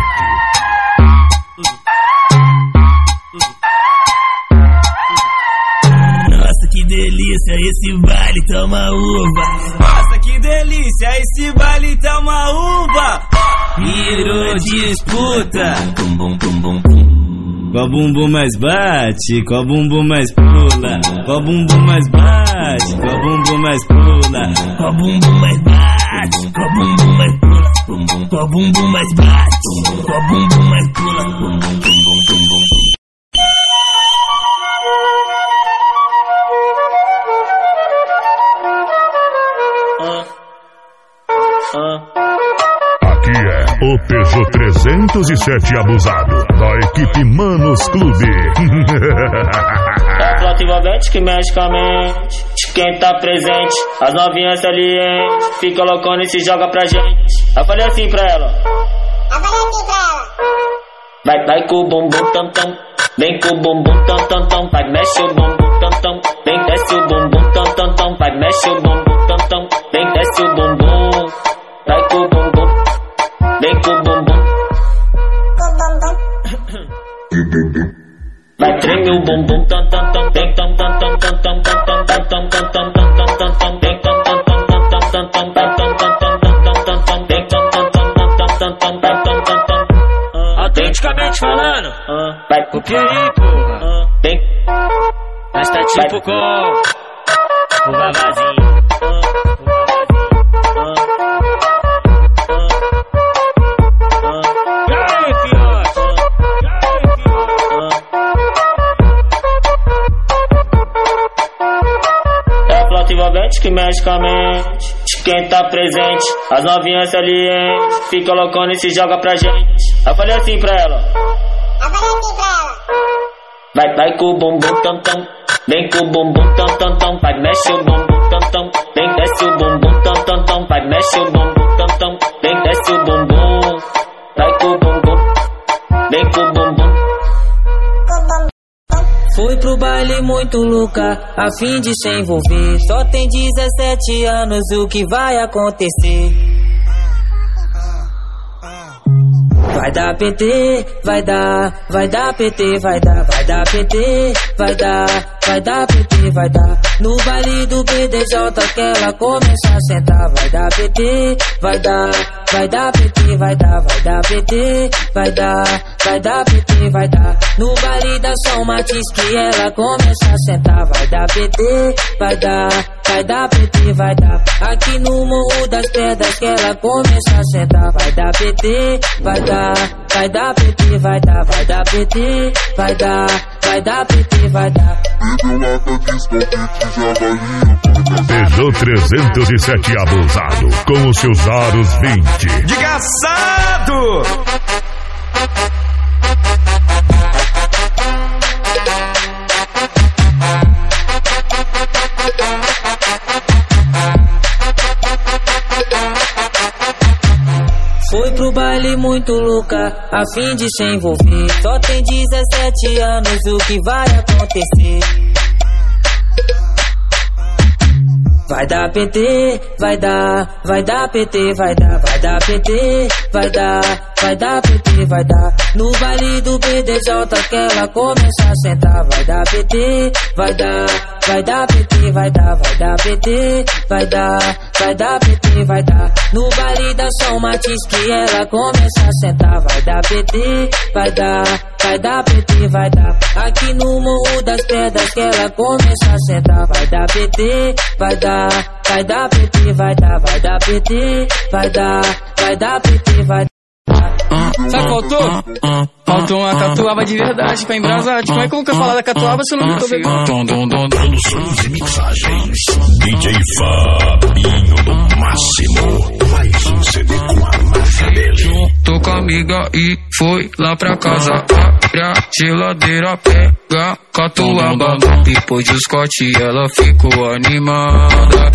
Que delícia, esse baile toma uva. Nossa, que delícia, esse baile toma uva. Virou disputa. Bum, bum, bum, bum, bum. Qual bumbum mais bate, qual bumbum mais pula, qual bumbum mais bate, qual bumbum mais pula, qual bumbum mais bate, qual bumbum mais pula, qual bumbum mais bate, qual bumbum mais pula, bum, bum, bum, bum, bum. trezentos e sete abusado, da equipe Manos Clube. É a flota envolvente que mexe com a mente de quem tá presente. As novinhas salientes fica loucona e se joga pra gente. Eu falei assim pra ela. Eu falei assim pra ela. Vai, vai com o bumbum tam tam. Vem com o bumbum tam tam tam. Vai, mexe o bumbum tam tam. Vem, desce o bumbum tam tam tam. Vai, mexe o bumbum tam tam. Vem, desce o bumbum. Vai com o bumbum. Vem com o bumbum. Vai, treme o bumbum tam tam tam. Vem tam tam tam tam tam tam tam tam tam tam tam tam tam tam. Vem tam tam tam tam tam tam tam tam tam tam tam tam tam. Vem tam tam tam tam tam tam tam tam tam tam. Autenticamente falando, uh, vai o que aí, porra? Uh, vem. Nós tá tipo vai. Com o vavazinho. E aí, fiote? É a flota envolvente que mexe com a mente de quem tá presente. As novinhas salientes fica loucona e se joga pra gente. Eu falei assim pra ela. Eu falei assim pra ela. Vai, vai com o bumbum tam tam. Vem com o bumbum tam tam tam. Vai, mexe o bumbum tam tam. Vem, desce o bumbum tam tam tam. Vai, mexe o bumbum tam tam. Vem, desce o bumbum. Vai com o bumbum. Vem com o bumbum. Fui pro baile muito louca, a fim de se envolver. Só tem dezessete anos, o que vai acontecer? Vai dar P T, vai dar, vai dar P T, vai dar, vai dar P T, vai dar, vai dar P T, vai dar. No baile do B D J que ela começa a sentar, vai dar P T, vai dar, vai dar P T, vai dar, vai dar P T, vai dar, vai dar P T, vai dar. No baile da São Martins que ela começa a sentar, vai dar P T, vai dar, vai dar P T, vai dar. Aqui no Morro das Pedras que ela começa a sentar, vai dar P T, vai dar, vai dar P T, vai dar, vai dar P T, vai dar, vai dar P T, vai dar. Peugeot trezentos e sete abusado, com os seus aros vinte. Desgraçado! Fui pro baile muito louca, a fim de se envolver. Só tem dezessete anos, o que vai acontecer? Vai dar P T, vai dar, vai dar P T, vai dar, vai dar P T, vai dar, vai dar P T, vai dar. No baile do B D J que ela começa a sentar, vai dar P T, vai dar, vai dar P T, vai dar, vai dar P T, vai dar, vai dar P T, vai dar. No baile da São Martins que ela começa a sentar, vai dar P T, vai dar, vai dar P T, vai dar. Aqui no Morro das Pedras que ela começa a sentar, vai dar P T, vai dar, vai dar P T, vai dar, vai dar P T, vai dar, vai dar P T, vai dar. Sabe o que faltou? Faltou uma catuaba de verdade pra embrasar. Como é que eu nunca falar da catuaba se eu não tô bebendo? Produções e mixagens. D J Fabinho do Máximo. Mais um C D com a marca dele. Tô com a amiga e foi lá pra casa. Abre a geladeira, pega catuaba. Depois do Scott ela ficou animada.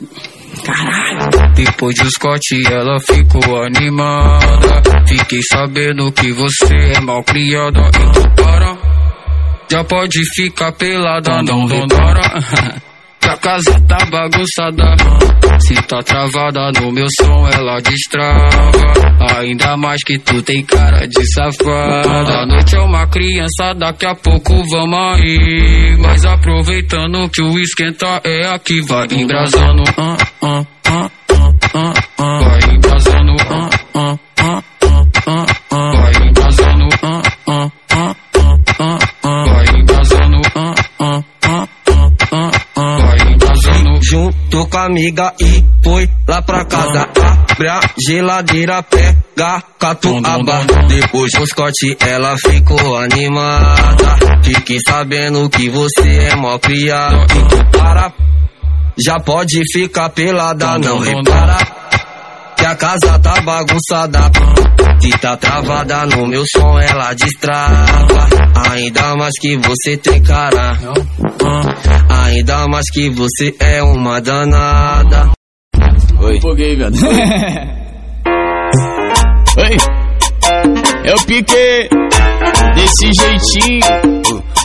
Caralho. Depois do Scott ela ficou animada. Fiquei sabendo que você é mal criada. Então para, já pode ficar pelada. Não demora, que a casa tá bagunçada. Se tá travada no meu som ela destrava. Ainda mais que tu tem cara de safada. A noite é uma criança, daqui a pouco vamos aí. Mas aproveitando que o esquenta é aqui. Vai embrasando, ah, ah, ah, ah, ah. Vai embrasando, ah, ah, ah, ah, ah. Vai embrasando, ah, ah, ah, ah, ah. Vai embrasando, ah, ah, ah, ah, ah. Vai embrasando. Junto com a amiga e foi lá pra casa. Abre a geladeira, pega catuaba. Depois do Scott ela ficou animada. Fiquei sabendo que você é mó criado. Então para, já pode ficar pelada. Não repara, que a Minha casa tá bagunçada, que tá travada no meu som, ela destrava. Ainda mais que você tem cara, ainda mais que você é uma danada. Oi. Foguei, velho. Oi. É o Pique, desse jeitinho.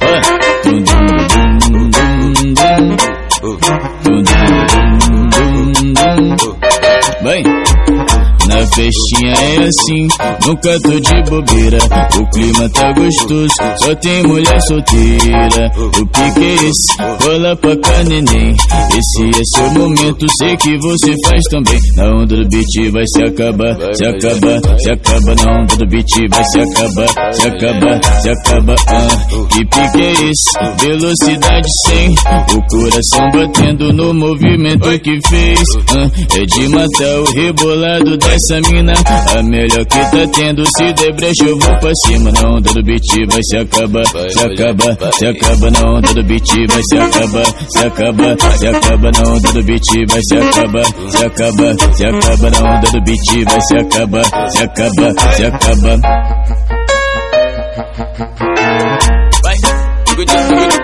Vai. Na festinha é assim, nunca tô de bobeira. O clima tá gostoso, só tem mulher solteira. O pique é esse, rola pra cá, neném. Esse é seu momento, sei que você faz também. Na onda do beat vai se acabar, se acabar, se acaba. Na onda do beat vai se acabar, se acabar, se acaba. Ah, que pique é esse? Velocidade cem, o coração batendo no movimento que fez. Ah, é de matar o rebolado dessa mina, a melhor que tá tendo. Se der brecha eu vou pra cima. Na onda do beat vai se acabar, se acaba, se acaba. Na onda do beat vai se acabar, se acaba, se acaba. Na onda do beat vai se acabar, se acaba, se acaba. Na onda do beat vai se acabar, se acaba, se acaba. Vai, good, good.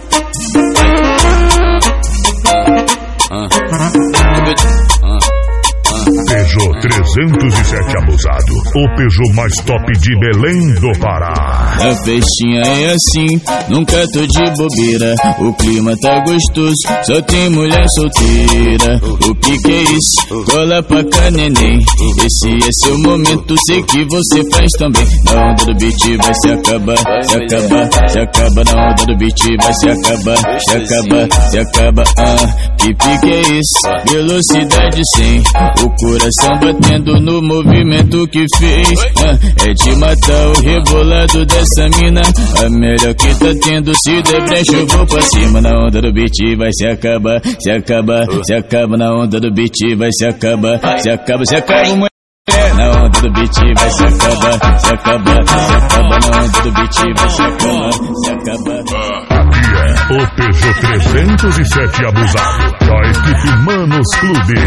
Peugeot trezentos e sete abusado, o Peugeot mais top de Belém do Pará. A festinha é assim, nunca tô de bobeira. O clima tá gostoso, só tem mulher solteira. O que que é isso? Cola pra cá, neném. Esse é seu momento, sei que você faz também. Na onda do beat vai se acabar, se acabar, se acaba. Na onda do beat vai se acabar, se acaba, se acaba. Ah, que pique é esse? Velocidade cem, o coração batendo no movimento que fez. Ah, é de matar o rebolado dessa mina, a melhor que tá tendo. Se der brecha eu vou pra cima. Na onda do beat vai se acabar, se acabar, se acaba. Na onda do beat vai se acabar, se acaba, se acaba, mulher. Na onda do beat vai se acabar, se acabar, se acaba. Na onda do beat vai se acabar, se acabar. Aqui é o Peugeot trezentos e sete abusado, da equipe Manos Clube.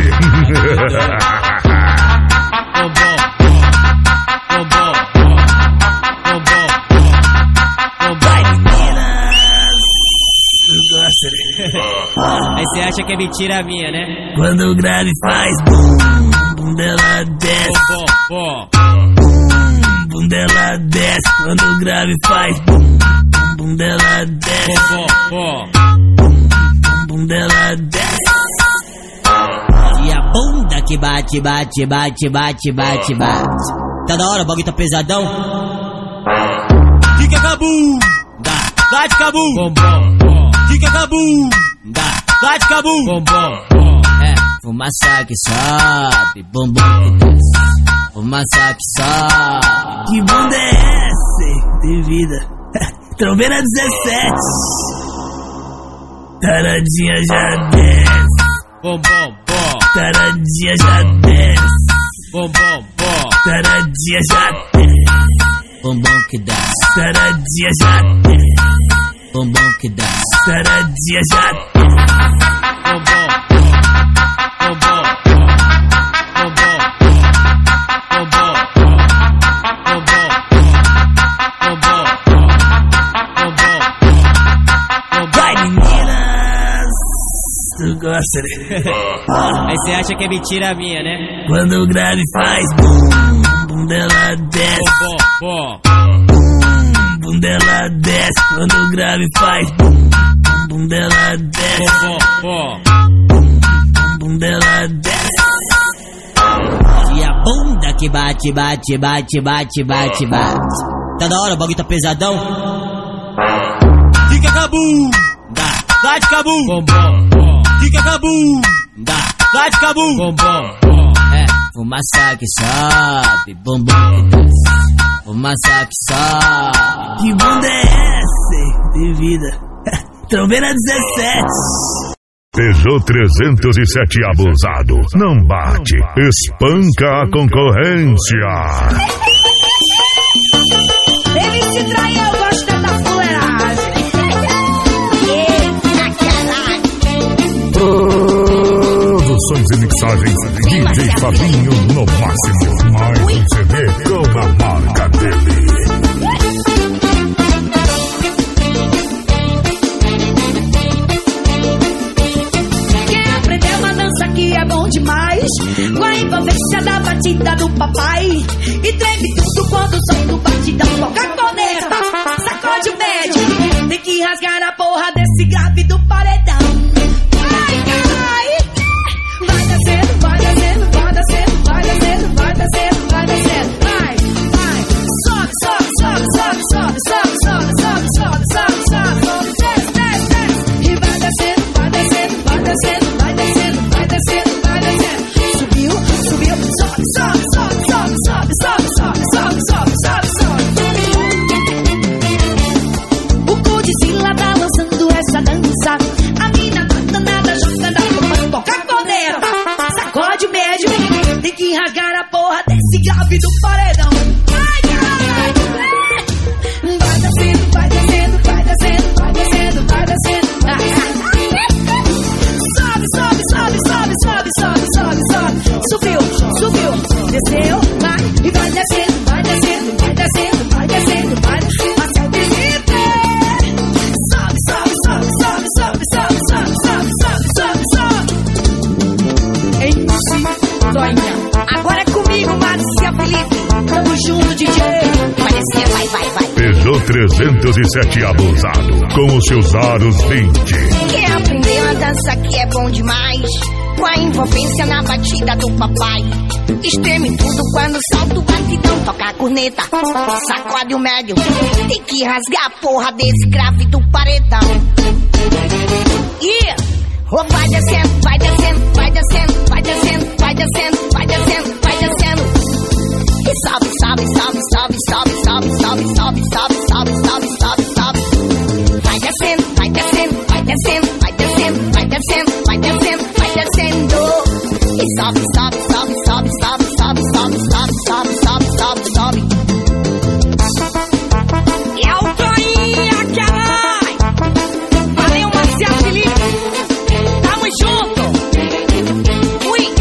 Aí cê acha que é mentira minha, né? Quando o grave faz bum, bum dela desce. Bom, bom, Bum, bum dela desce. Quando o grave faz bum, bum, bum dela desce. bom, bom. Bum, bum dela desce. E a bunda que bate, bate, bate, bate, bate, bate. Tá da hora, o bagulho tá pesadão. Fica cabum, Dá, dá de cabum. bom, bom, bom. Fica cabum, Dá, dá de cabum. bom, bom, bom. É, fumaça que sobe, bom, bom que desce. Fumaça que sobe. Que bunda é essa? De vida. Trombeira dezessete. Taradinha já desce. Bom, bom, bom. Taradinha já desce. Bom, bom, bom. Taradinha já desce. Bom, bom que desce. Taradinha já desce. Bom, bom que desce. Taradinha já desce. Bom, bom, bom, bom. Bom, bom, bom, bom. Bom, bom, bom, bom. Bom, bom. Vai, meninas! Tu gosta, né? Aí cê acha que é mentira minha, né? Quando o grave faz bum, bum dela desce. Bom, bom, Bum, bum dela desce. Quando o grave faz bum, bum, bum dela desce. bom, bom. Bum, bum dela desce. E a bunda que bate, bate, bate, bate, bate, bate. Tá da hora, o bagulho tá pesadão. Fica cabum, Dá, dá de cabum. bom, bom, bom. Fica cabum, Dá, dá de cabum. bom, bom, bom. É, fumaça que sobe, bom, bom que desce. Fumaça que sobe. Que bunda é essa? De vida. Trombeira dezessete. Peugeot trezentos e sete abusado, não bate, espanca a concorrência. Ele se traiu, eu gosto da fuleiragem. Produções M mixagens D J Fabinho no máximo. Mais um C D com a marca dele. Quem aprendeu uma dança que é bom demais, com a envolvência da batida do papai, e treme tudo quando o som do batidão toca a corneta, sacode o médio, tem que rasgar a porra desse grave do paredão. Vai, vai, vai descendo, vai descendo, vai descendo, vai descendo, vai descendo, vai descendo, vai, vai, sobe, sobe, sobe, sobe, sobe, sobe, sobe, sobe, sobe, sobe, sobe, sobe, desce, desce, desce, e vai descendo, vai descendo, vai descendo, vai descendo, vai descendo, vai descendo, subiu, subiu, sobe, sobe, sobe, sobe, sobe, sobe, sobe, sobe, sobe, sobe, sobe. O Godzilla tá lançando essa dança, a mina tá danada jogando a porra, toca a corneta, sacode o médio, tem que rasgar a porra desse grave do paredão. Vai, vai, vai, vai descendo, vai descendo, vai descendo, vai descendo, vai descendo, vai. Sobe, sobe, sobe, sobe, sobe, sobe, sobe, sobe, subiu, subiu, desceu, vai, e vai descendo, vai descendo, vai descendo, vai descendo, vai, até o limite. Sobe, sobe, sobe, sobe, sobe, sobe, sobe, sobe, sobe, sobe. M C Toinha, agora é comigo, Márcia Felipe, tamo junto, D J. Vai descer, vai, vai, vai. Peugeot trezentos e sete abusado, com os seus aros vinte. Quem aprendeu a dança que é bom demais, com a envolvência na batida do papai, estreme tudo quando salta o batidão, toca a corneta, sacode o médio, tem que rasgar a porra desse grave do paredão. E oh, vai descendo, vai descendo, vai descendo, vai descendo, vai descendo, vai descendo, vai descendo. E sobe, sobe, sobe, sobe, sobe, sobe, sobe, sobe, sobe, sobe, sobe, sobe, sobe. Vai descendo, vai descendo, vai descendo, vai descendo, vai descendo, vai descendo, vai descendo. E sobe, sobe, sobe, sobe, sobe, sobe, sobe, sobe, sobe, sobe, sobe, sobe. E é o Toinha, caralho! Valeu, Marcia Felipe! Tamo junto! Ui!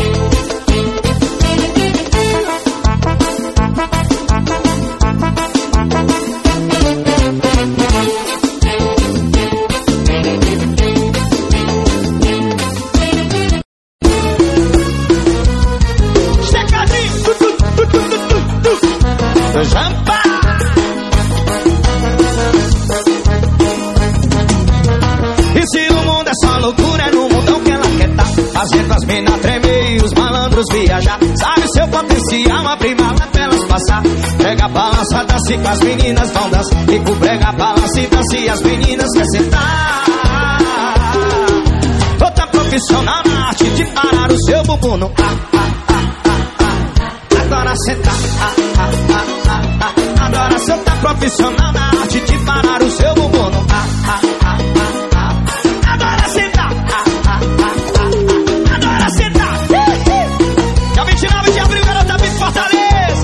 Jampa! E se no mundo é só loucura, é no mundão que ela quer tá, fazendo as minas tremer e os malandros viajar. Sabe o seu potencial, abrir mala pra elas passar. Prega a balança, dance com as meninas vão dançar. E com prega a balança e dance e as meninas quer sentar. Outra profissional na arte de parar o seu bumbum no ah, ah, ah, ah, ah. Agora sentar, ah, ah, ah, ah, ah. Agora você tá profissional na arte de parar o seu bumbum no ah, ah, ah, ah, ah. Agora sentar, ah, ah, ah, ah, ah. Agora sentar. Dia vinte e nove de abril, garota Beat Fortaleza.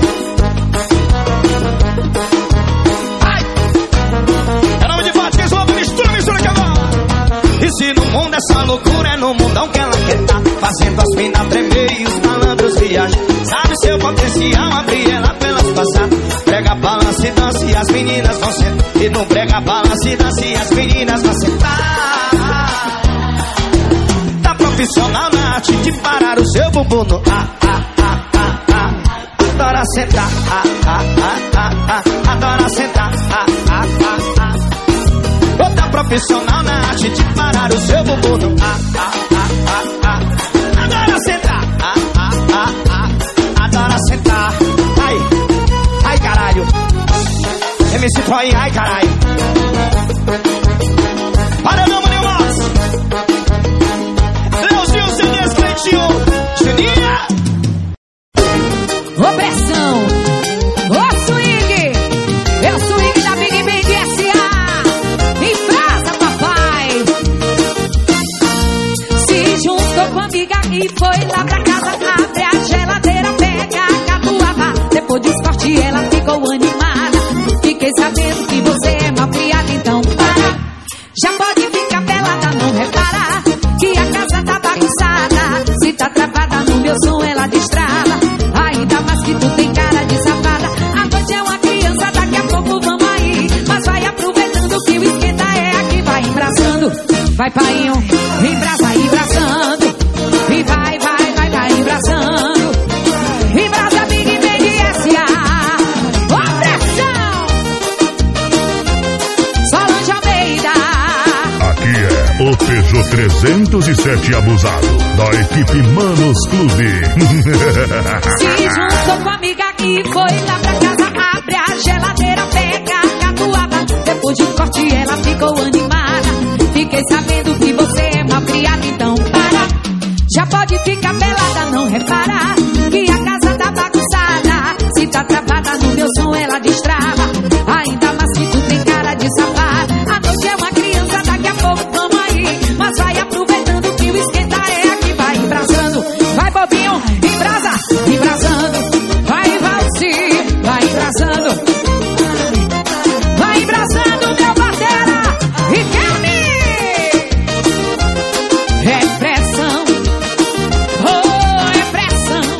Ai! É nome de forte, quem soube, mistura, mistura que agora. E se no mundo é só loucura, é no mundão que ela quer tá, fazendo as minas tremer e os malandros viajam. Sabe seu potencial, abrir ela pra elas passar. Prega balança e dança e as meninas vão sentar. E não prega balança e dança e as meninas vão sentar. Tá profissional na arte de parar o seu bumbum no ah, ah, ah, ah, ah. Adora sentar, ah, ah, ah, ah, ah. Adora sentar, ah, ah, ah, ah. Outra profissional na arte de parar o seu bumbum no ah, ah, ah, ah, ah. Adora sentar, ah, ah, ah, ah. Adora sentar. Ai, ai caralho. M C Toinha, ai caralho. Para não, Maninho Moss. Leozinho, Zinês, Cleitinho, Juninha. Opressão. Ô swing. É o swing da Big Band S A. Em casa, papai. Se juntou com a amiga e foi lá pra casa. Abre a geladeira, pega a catuaba. Depois do esporte ela ficou animada. Fiquei sabendo que você é mal criada, então para. Já pode ficar pelada, não repara que a casa tá bagunçada. Se tá travada vai painho, embrasa, embraçando. E vai, vai, vai, vai embraçando. Embrasa Big Bang S A. Ó pressão! Solange Almeida. Aqui é o Peugeot trezentos e sete abusado, da equipe Manos Clube. Se juntou com a amiga que foi lá pra casa, abre a geladeira, pega a catuaba. Depois de um corte ela ficou animada. Fiquei sabendo que você é mal criado, então para. Já pode ficar pelada, não repara que a casa tá bagunçada. Se tá travada no meu som ela destrava. Ainda mais que tu tem cara de safada. A noite é uma criança, daqui a pouco tamo aí. Mas vai aproveitando que o esquenta é aqui. Vai embrasando, vai bobinho, embrasa, embrasando. Vai valse, vai embrasando. Vai embrasando, meu batera. E Kelly é pressão. Oh, é pressão.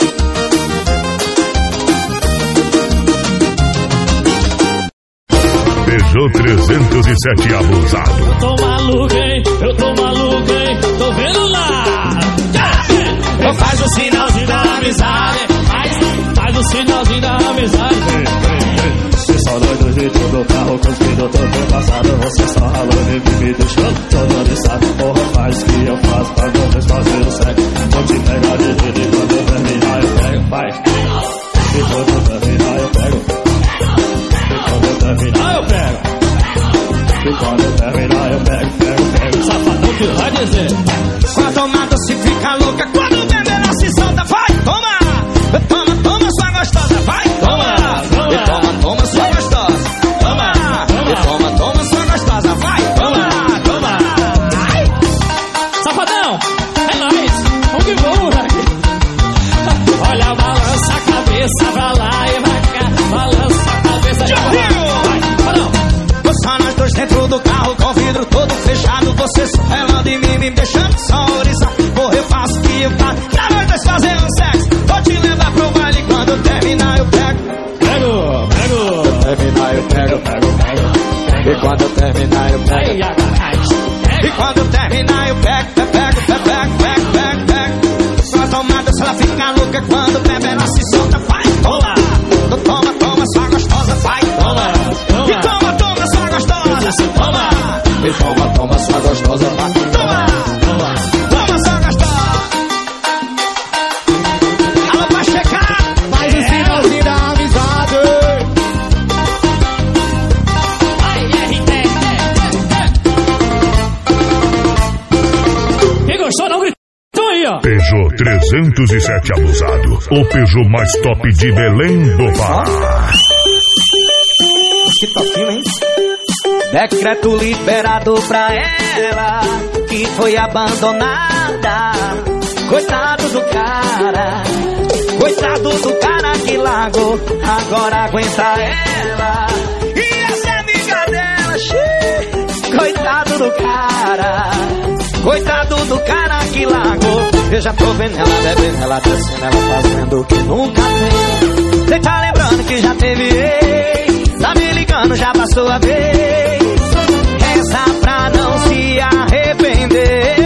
Peugeot trezentos e sete abusado. Eu tô maluco, hein? Eu tô maluco, hein? Tô vendo lá. Eu faz o sinalzinho da amizade. Faz, faz o sinalzinho da amizade. Você só nós dois dentro do carro, cuspindo todo passado. Você só ralando e me deixando todo aniçado. Porra, faz o que eu faço pra não desfazer o sexo. Vou te pegar de jeito e quando eu terminar eu pego. Vai. E quando eu terminar eu pego. E quando eu terminar eu pego. E quando eu terminar eu pego, pego, pego. Safadão que vai dizer. Com a tomada se fica louca, quando o bebê ela se solta, vai, toma! Toma, toma, sua gostosa, vai, toma! Toma, E toma, toma, sua gostosa, toma! E toma, toma, sua gostosa, vai, toma! Toma! Ai. Safadão, é nóis, vamos que vamos aqui. Olha, balança a cabeça pra lá e pra cá. Balança a cabeça Já viu? Só nós dois dentro do carro, com o vidro todo fechado. Você só relando em mim, me deixando só orizar. Porra, eu faço o que eu faço, pra nós dois fazendo sexo. Vou te levar pro baile, quando eu terminar eu pego. Pego, pego. Quando eu terminar eu pego, pego, pego. E quando eu terminar eu pego. E quando eu terminar eu pego, pego, pego, pego, pego, pego, pego. Sua tomada se ela fica louca, quando o bebê ela se solta, vai, toma. Toma, toma, sua gostosa, vai, toma. E toma, toma, sua gostosa, toma. E toma, toma, sua gostosa, vai, toma. Toma, toma, sua gostosa. Ela vai checar, faz o sinalzinho da amizade. Quem gostou não gritou aí, ó. Peugeot trezentos e sete abusado, o Peugeot mais top de Belém do Pará. Que toquinho, hein? Decreto liberado pra ela, que foi abandonada. Coitado do cara, coitado do cara que largou. Agora aguenta ela e essa amiga dela, xiii. Coitado do cara, coitado do cara que largou. Eu já tô vendo ela bebendo, ela descendo, ela fazendo o que nunca fez. Cê tá lembrando que já teve ex, tá me ligando, já passou a vez. Reza pra não se arrepender.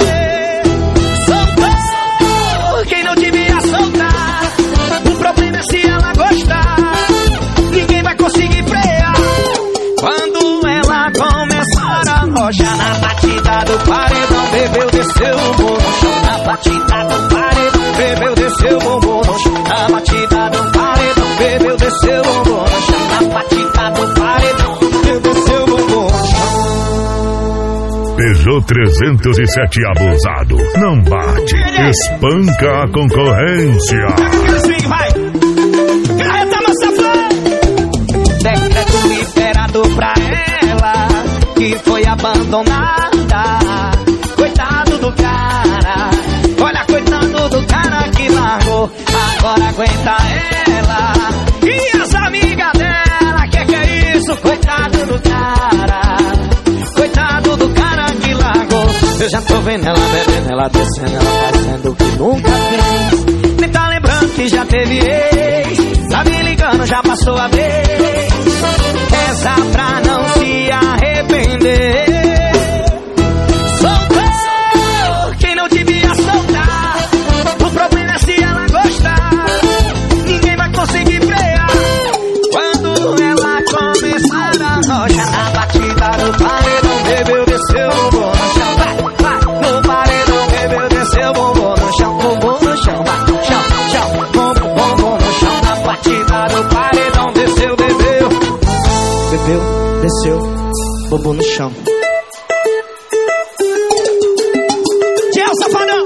Soltou quem não devia soltar. O problema é se ela gostar, ninguém vai conseguir frear. Quando ela começar a rochar na batida do paredão, bebeu, desceu o bumbum no chão. Na batida do paredão, bebeu, desceu o bumbum no chão. Na batida do paredão, bebeu, desceu o bumbum no chão. Na batida do paredão, bebeu, desceu o bumbum no chão. Peugeot trezentos e sete abusado, não bate, espanca a concorrência. Vai! Carreta nossa fã! Decreto liberado pra ela, que foi abandonada. Coitado do cara, olha, coitado do cara que largou. Agora aguenta ela e as amigas dela. Que que é isso? Coitado do cara, coitado do cara que largou. Eu já tô vendo ela bebendo, ela descendo, ela fazendo o que nunca fez. Nem tá lembrando que já teve ex, tá me ligando, já passou a vez. Reza pra não se arrepender. Só Desceu, bobo no chão. Tchau, safadão!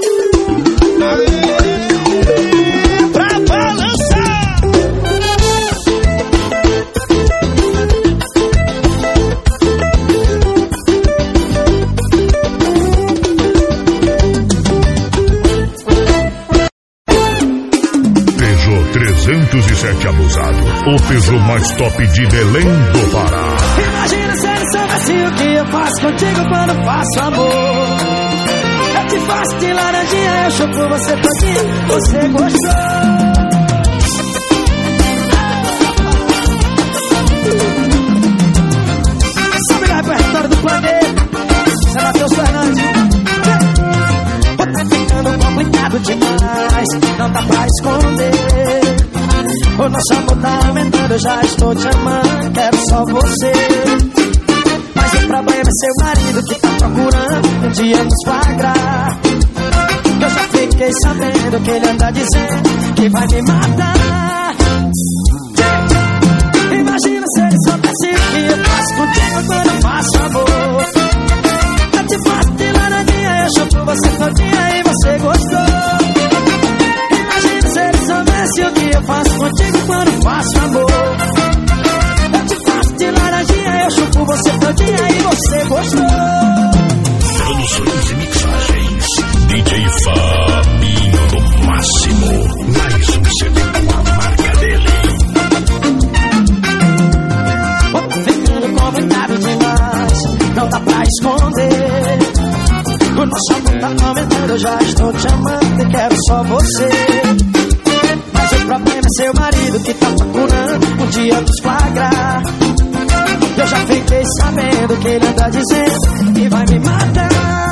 Pra balançar! Peugeot trezentos e sete abusado, o Peugeot mais top de Belém do Pará. Imagina se ele soubesse o que eu faço contigo quando faço amor. Eu te faço de laranjinha, eu chupo você todinho, você gostou. Sabe o repertório do planeta? Você Matheus Fernandes. Tá ficando complicado demais, não dá pra esconder. O nosso amor tá aumentando, eu já estou te amando, quero só você. Mas o problema é seu marido que tá procurando um dia nos flagrar. Eu já fiquei sabendo que ele anda dizendo que vai me matar. Imagina se ele soubesse o que eu faço contigo quando eu faço amor. Eu te faço de laranjinha, eu chupo você todinha e você gostou. Imagina se ele soubesse o que eu faço contigo quando faço amor. Eu te faço de laranjinha, eu chupo você todinha e você gostou. Produções e mixagens D J Fabinho do Máximo. Mais um C D com a marca dele. Tá ficando complicado demais, não dá pra esconder. O nosso amor tá aumentando, eu já estou te amando e quero só você. Mas o problema é seu marido que tá procurando um dia nos flagrar. Eu já fiquei sabendo que ele anda dizendo que vai me matar.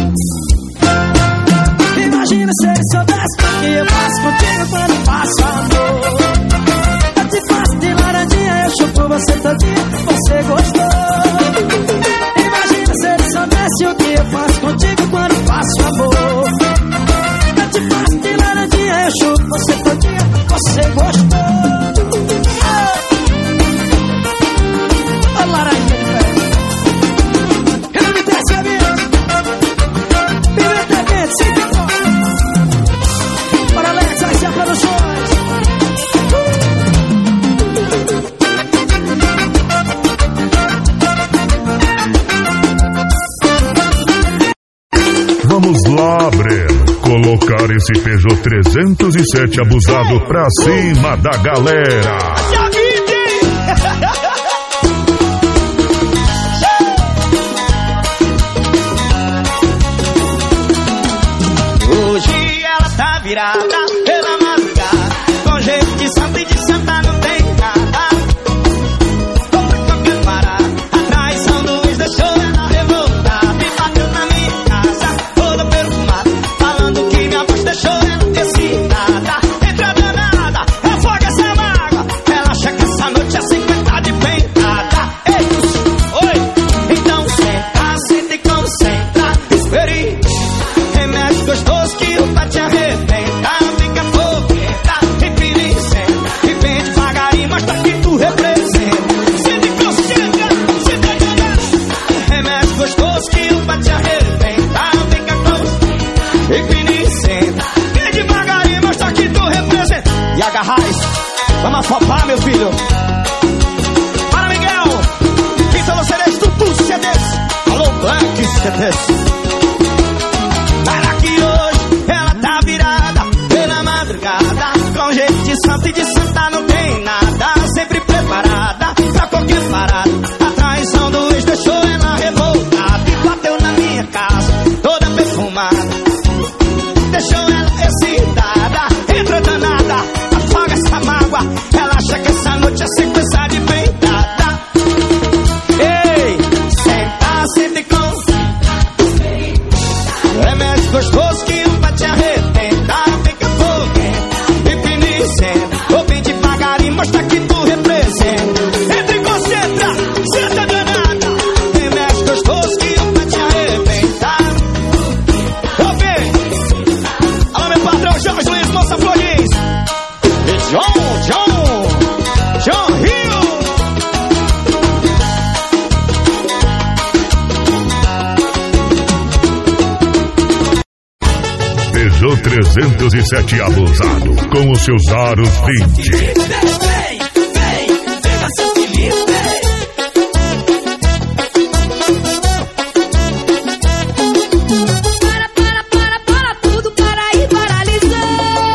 Imagina se ele soubesse o que eu faço contigo quando faço amor. Eu te faço de laranjinha, eu chupo você todinha, você gostou. Imagina se ele soubesse o que eu faço contigo quando faço amor. Eu te faço de laranjinha, eu chupo você todinha, você gostou. Ô laranjinha de pé, ele me desce a vida. Pimenta quente, sem picó. Para Alex, aí se a produções. Vamos lá, Breno, colocar esse Peugeot trezentos e sete abusado pra cima da galera. Hoje ela tá virada pela madrugada, com jeito de santa e de santa não tem nada. Tô pra qualquer parada, a traição do ex deixou ela revoltada e bateu na minha casa, toda perfumada, falando que minha voz deixou ela descitada. Entra danada, afoga essa mágoa, ela acha que essa noite é cinquenta de pentada. Ei, oi, então senta, senta e concentra, espere. Remédio gostoso que o pra te arrebentar. Fica fogueta, empiricenta, e vem devagarinho, mostra que tu representa. Senta e concentra, senta e concentra. Remédio gostoso que o pra te arrebentar. Fica fogueta, empiricenta, vem devagarinho, mostra que tu representa. E agarrais, vamos afopar, meu filho. Para Miguel, quem são vocês? Tutu C Ds. Alô, Black C Ds. Para que hoje ela tá virada pela madrugada, com jeito de santa e de santa não tem nada. Sempre preparada pra qualquer parada, a traição do ex deixou ela revoltada e bateu na minha casa, toda perfumada, deixou ela excitada. Entra danada, afoga essa mágoa, ela acha que essa noite é sequência de pentada. Ei, senta, senta e concentra. trezentos e sete abusado, com os seus aros vinte. Vem, vem, vem, Marcelo Felipe. Para, para, para, para tudo, para aí, paralisou.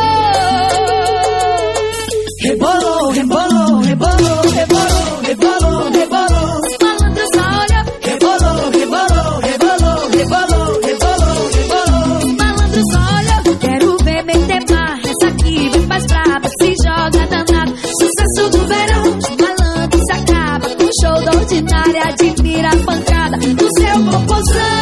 Rebolou, rebolou, rebolou, rebolou, rebolou, rebolou. Malandro só olha. Rebolou, rebolou, rebolou, rebolou, rebolou, rebolou. Malandro só olha. Quero ver meter marra. Essa aqui vem mais braba, se joga danado. Sucesso do verão, malandro se acaba. Com show da ordinária, admira a pancada do seu popozão.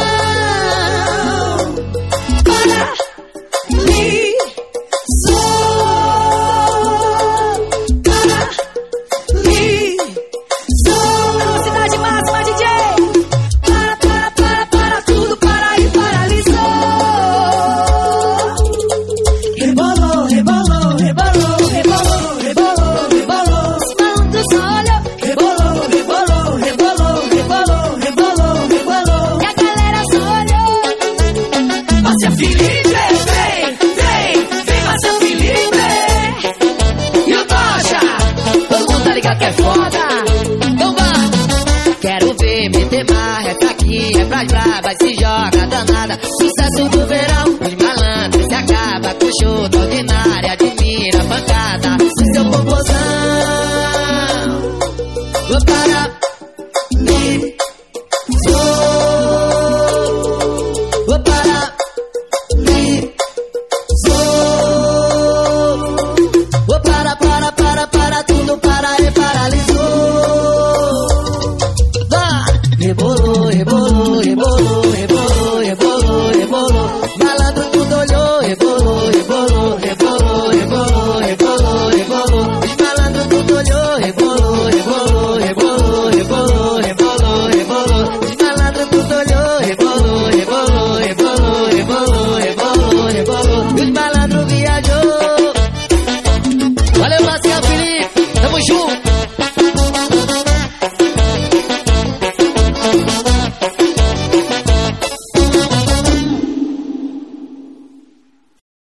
Sucesso do verão, os malandros se acaba com show da ordinária, admira a pancada do seu popozão.